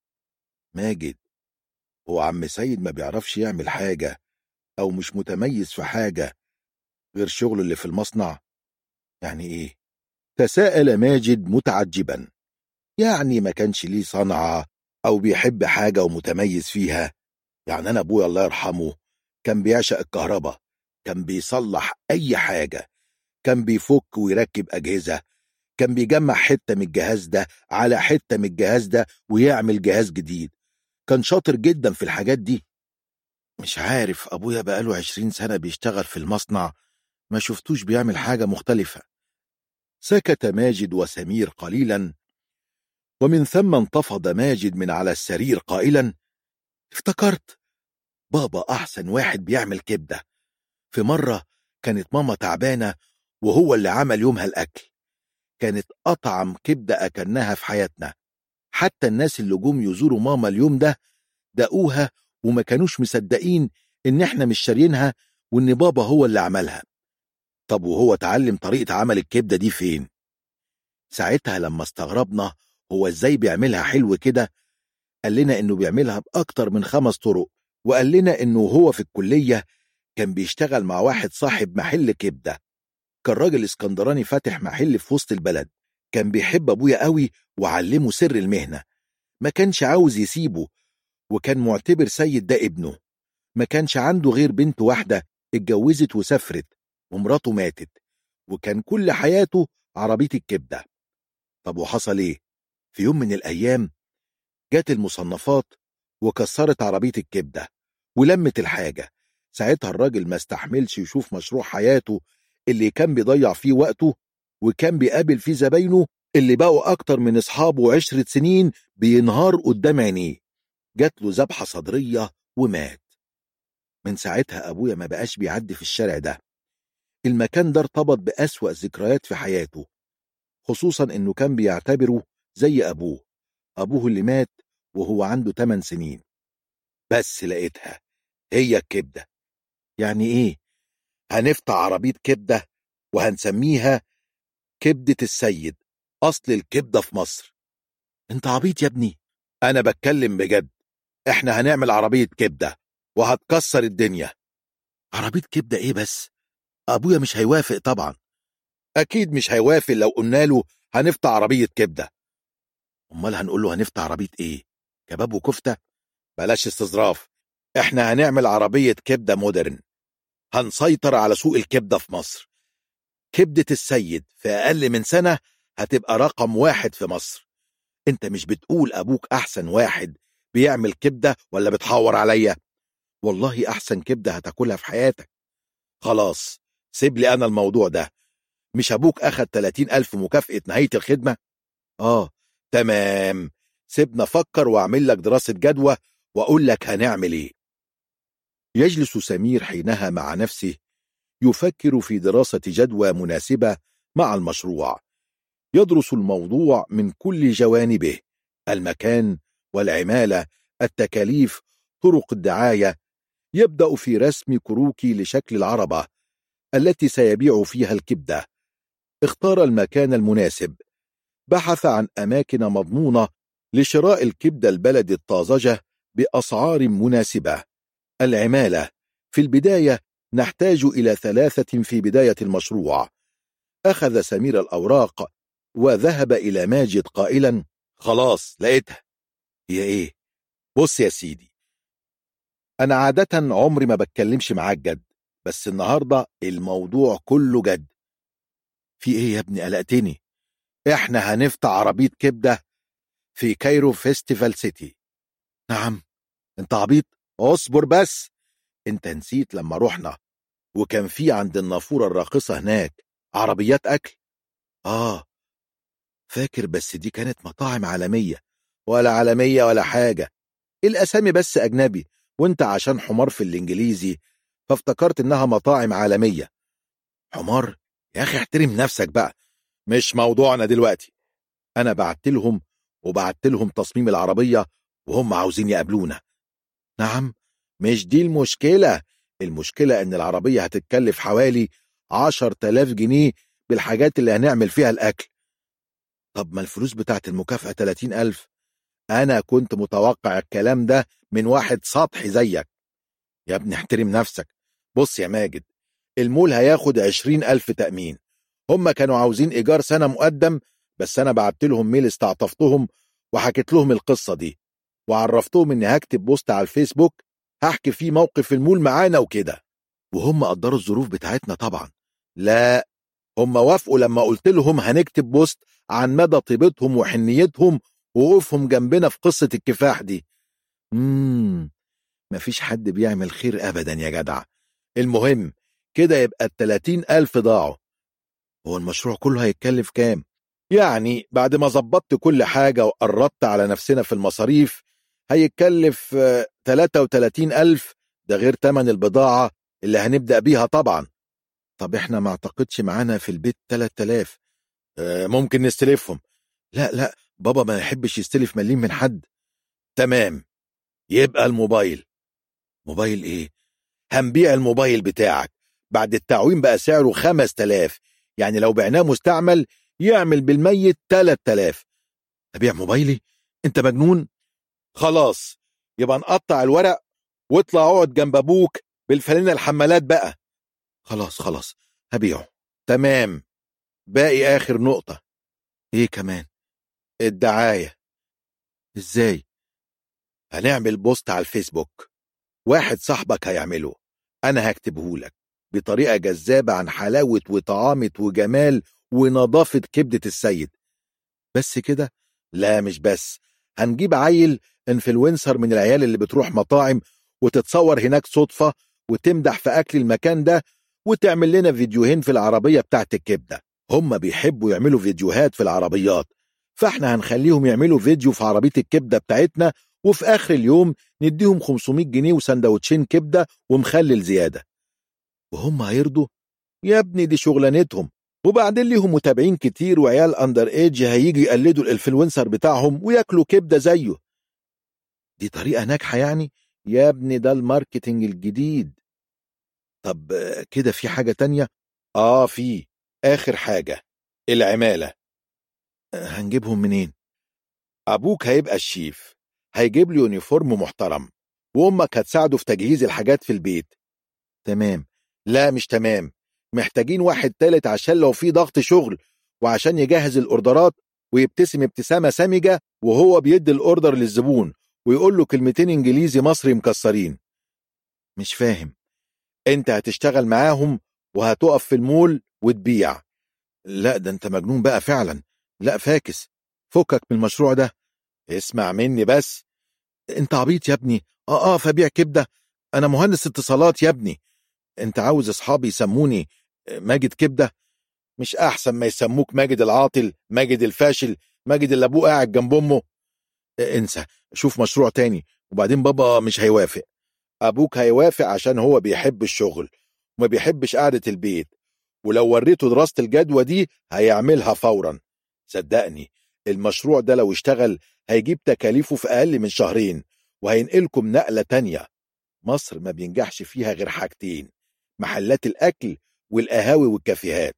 ماجد، هو عم سيد ما بيعرفش يعمل حاجة أو مش متميز في حاجة غير شغله اللي في المصنع؟ يعني إيه؟ تساءل ماجد متعجبا. يعني ما كانش ليه صنعة أو بيحب حاجة ومتميز فيها؟ يعني أنا أبويا الله يرحمه كان بيعشق الكهرباء، كان بيصلح أي حاجة، كان بيفك ويركب أجهزة، كان بيجمع حتة من الجهاز ده على حتة من الجهاز ده ويعمل جهاز جديد، كان شاطر جدا في الحاجات دي. مش عارف، أبويا بقاله 20 سنة بيشتغل في المصنع، ما شفتوش بيعمل حاجة مختلفة. سكت ماجد وسمير قليلا، ومن ثم انتفض ماجد من على السرير قائلا: افتكرت، بابا أحسن واحد بيعمل كبدة. في مرة كانت ماما تعبانة وهو اللي عمل يومها الأكل، كانت أطعم كبدة أكلناها في حياتنا. حتى الناس اللي جم يزوروا ماما اليوم ده دقوها وما كانوش مصدقين إن إحنا مش شارينها وإن بابا هو اللي عملها. طب وهو اتعلم طريقة عمل الكبدة دي فين؟ ساعتها لما استغربنا هو إزاي بيعملها حلو كده، قال لنا إنه بيعملها بأكتر من 5 طرق، وقال لنا إنه هو في الكلية كان بيشتغل مع واحد صاحب محل كبدة، كان راجل اسكندراني فاتح محل في وسط البلد، كان بيحب أبويا قوي وعلمه سر المهنة، ما كانش عاوز يسيبه، وكان معتبر سيد ده ابنه. ما كانش عنده غير بنت واحدة اتجوزت وسافرت ومراته ماتت، وكان كل حياته عربية الكبدة. طب وحصل ايه؟ في يوم من الأيام جات المصنفات وكسرت عربية الكبدة ولمت الحاجة. ساعتها الراجل ما استحملش يشوف مشروع حياته اللي كان بيضيع فيه وقته وكان بيقابل فيه زباينه اللي بقوا أكتر من أصحابه و10 سنين بينهار قدام عينيه. جات له ذبحة صدرية ومات. من ساعتها أبويا ما بقاش بيعدي في الشارع ده، المكان ده ارتبط بأسوأ ذكريات في حياته، خصوصا إنه كان بيعتبره زي أبوه اللي مات وهو عنده 8 سنين. بس لقيتها هي الكبدة. يعني إيه؟ هنفتح عربية كبدة وهنسميها كبدة السيد، أصل الكبدة في مصر. انت عبيط يا ابني؟ أنا بتكلم بجد. احنا هنعمل عربية كبدة وهتكسر الدنيا. عربية كبدة ايه بس؟ أبويا مش هيوافق طبعا. أكيد مش هيوافق لو قلنا له هنفتح عربية كبدة. أمال هنقول له هنفتح عربية ايه؟ كباب وكفتة؟ بلاش استظراف. احنا هنعمل عربية كبدة مودرن، هنسيطر على سوق الكبدة في مصر. كبدة السيد في أقل من سنة هتبقى رقم 1 في مصر. انت مش بتقول أبوك أحسن واحد بيعمل كبدة ولا بتحور عليا؟ والله أحسن كبدة هتاكلها في حياتك. خلاص سيب لي أنا الموضوع ده. مش أبوك أخد 30,000 مكافأة نهاية الخدمة؟ تمام. سيبنا أفكر وأعمل لك دراسة جدوى وأقول لك هنعمل إيه. يجلس سمير حينها مع نفسه يفكر في دراسة جدوى مناسبة مع المشروع، يدرس الموضوع من كل جوانبه: المكان والعمالة، التكاليف، طرق الدعاية. يبدأ في رسم كروكي لشكل العربة التي سيبيع فيها الكبدة. اختار المكان المناسب، بحث عن أماكن مضمونة لشراء الكبدة البلد الطازجة بأسعار مناسبة. العمالة: في البداية نحتاج إلى 3 في بداية المشروع. أخذ سمير الأوراق وذهب إلى ماجد قائلا: خلاص لقيتها. هي إيه؟ بص يا سيدي، أنا عادة عمري ما بتكلمش معاك جد، بس النهاردة الموضوع كله جد. في إيه يا ابني؟ قلقتني. إحنا هنفتح عربية كبدة في كايرو فيستيفال سيتي. نعم؟ أنت عبيط؟ اصبر بس. أنت نسيت لما رحنا وكان في عند النافورة الراقصة هناك عربيات أكل؟ فاكر، بس دي كانت مطاعم عالمية. ولا عالمية ولا حاجة، الأسامي بس أجنبي، وانت عشان حمار في الإنجليزي فافتكرت إنها مطاعم عالمية. حمار؟ يا أخي احترم نفسك بقى، مش موضوعنا دلوقتي. أنا بعت لهم تصميم العربية وهم عاوزين يقابلونا. نعم؟ مش دي المشكلة. المشكلة إن العربية هتتكلف حوالي 10,000 جنيه بالحاجات اللي هنعمل فيها الأكل. طب ما الفلوس بتاعت المكافأة 30,000. أنا كنت متوقع الكلام ده من واحد سطحي زيك. يا ابني احترم نفسك. بص يا ماجد، المول هياخد 20,000 تأمين. هم كانوا عاوزين إيجار سنة مقدم، بس أنا بعت لهم ميل استعطفتهم وحكيت لهم القصة دي، وعرفتهم إني هكتب بوست على الفيسبوك هحكي فيه موقف المول معانا وكده، وهم قدروا الظروف بتاعتنا طبعا. لا، هم وافقوا لما قلت لهم هنكتب بوست عن مدى طيبتهم وحنيتهم ووقوفهم جنبنا في قصة الكفاح دي. مفيش حد بيعمل خير أبدا يا جدع. المهم كده يبقى 30,000 ضاعوا. هو المشروع كله هيتكلف كام؟ يعني بعد ما ظبطت كل حاجة وقربت على نفسنا في المصاريف هيتكلف 33,000، ده غير تمن البضاعة اللي هنبدأ بيها طبعا. طب احنا ما اعتقدش معانا في البيت 3000. ممكن نستلفهم. لا، بابا ما يحبش يستلف مليم من حد. تمام، يبقى الموبايل. موبايل ايه؟ هنبيع الموبايل بتاعك بعد التعويم بقى سعره 5000، يعني لو بعناه مستعمل يعمل بالميت 3000. أبيع موبايلي؟ انت مجنون؟ خلاص، يبقى نقطع الورق واطلع اقعد جنب ابوك بالفانلة الحمالات بقى. خلاص هبيعه. تمام، باقي آخر نقطة. ايه كمان؟ الدعاية. ازاي؟ هنعمل بوست على الفيسبوك، واحد صاحبك هيعمله، انا هكتبه لك بطريقة جذابة عن حلاوة وطعامة وجمال ونظافة كبدة السيد. بس كده؟ لا مش بس، هنجيب عيل انفلونسر من العيال اللي بتروح مطاعم وتتصور هناك صدفة وتمدح في أكل المكان ده وتعمل لنا فيديوهين في العربية بتاعت الكبدة. هم بيحبوا يعملوا فيديوهات في العربيات، فاحنا هنخليهم يعملوا فيديو في عربية الكبدة بتاعتنا، وفي آخر اليوم نديهم 500 جنيه وسندوتشين كبدة ومخلل زيادة. وهم هيرضوا؟ يا ابني دي شغلانتهم، وبعدين ليهم متابعين كتير وعيال اندر ايدج هيجي يقلدوا الانفلونسر بتاعهم وياكلوا كبدة زيه. دي طريقة ناجحة يعني؟ يا ابني ده الماركتينج الجديد. طب كده في حاجة تانية؟ في آخر حاجة، العمالة. هنجيبهم منين؟ أبوك هيبقى الشيف، هيجيب له يونيفورم محترم، وأمك هتساعده في تجهيز الحاجات في البيت. تمام. لا مش تمام، محتاجين واحد تالت عشان لو في ضغط شغل، وعشان يجهز الأوردرات ويبتسم ابتسامة سامجة وهو بيدي الأوردر للزبون، ويقول له كلمتين إنجليزي مصري مكسرين. مش فاهم. انت هتشتغل معاهم وهتقف في المول وتبيع. لا ده انت مجنون بقى فعلا. لا فاكس، فكك من المشروع ده. اسمع مني بس. انت عبيط يا ابني. فبيع كبدة؟ انا مهندس اتصالات يا ابني. انت عاوز اصحابي يسموني ماجد كبدة؟ مش احسن ما يسموك ماجد العاطل، ماجد الفاشل، ماجد اللي ابوه قاعد جنب امه؟ انسى، شوف مشروع تاني، وبعدين بابا مش هيوافق. ابوك هيوافق عشان هو بيحب الشغل وما بيحبش قعدة البيت، ولو وريته دراسة الجدوى دي هيعملها فورا. صدقني المشروع ده لو اشتغل هيجيب تكاليفه في اقل من شهرين، وهينقلكم نقلة تانية. مصر ما بينجحش فيها غير حاجتين: محلات الاكل والقهاوي والكافيهات.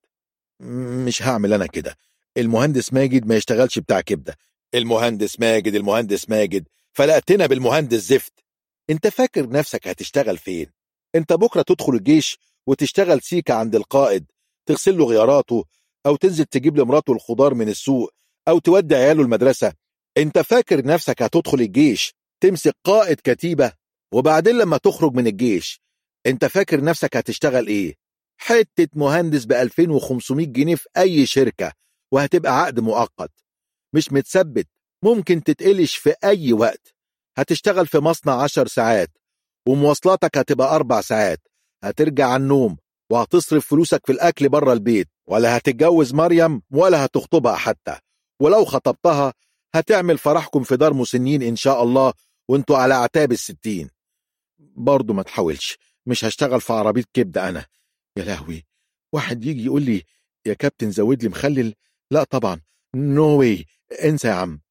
مش هعمل انا كده. المهندس ماجد ما يشتغلش بتاع كبدة. المهندس ماجد، المهندس ماجد، فلقتنا بالمهندس زفت. انت فاكر نفسك هتشتغل فين؟ انت بكرة تدخل الجيش وتشتغل سيكة عند القائد، تغسل له غياراته، او تنزل تجيب لمراته الخضار من السوق، او تودي عياله المدرسة. انت فاكر نفسك هتدخل الجيش تمسك قائد كتيبة؟ وبعدين لما تخرج من الجيش انت فاكر نفسك هتشتغل ايه؟ حتة مهندس ب2500 جنيه في اي شركة، وهتبقى عقد مؤقت مش متثبت، ممكن تتقلش في اي وقت. هتشتغل في مصنع 10 ساعات، ومواصلاتك هتبقى 4 ساعات. هترجع على النوم، وهتصرف فلوسك في الأكل بره البيت، ولا هتتجوز مريم ولا هتخطبها حتى، ولو خطبتها هتعمل فرحكم في دار مسنين إن شاء الله وانتوا على أعتاب ال60. برضو ما تحاولش، مش هشتغل في عربية كبدة أنا. يا لهوي، واحد يجي يقول لي يا كابتن زود لي مخلل؟ لا طبعا، نو واي، انسى يا عم.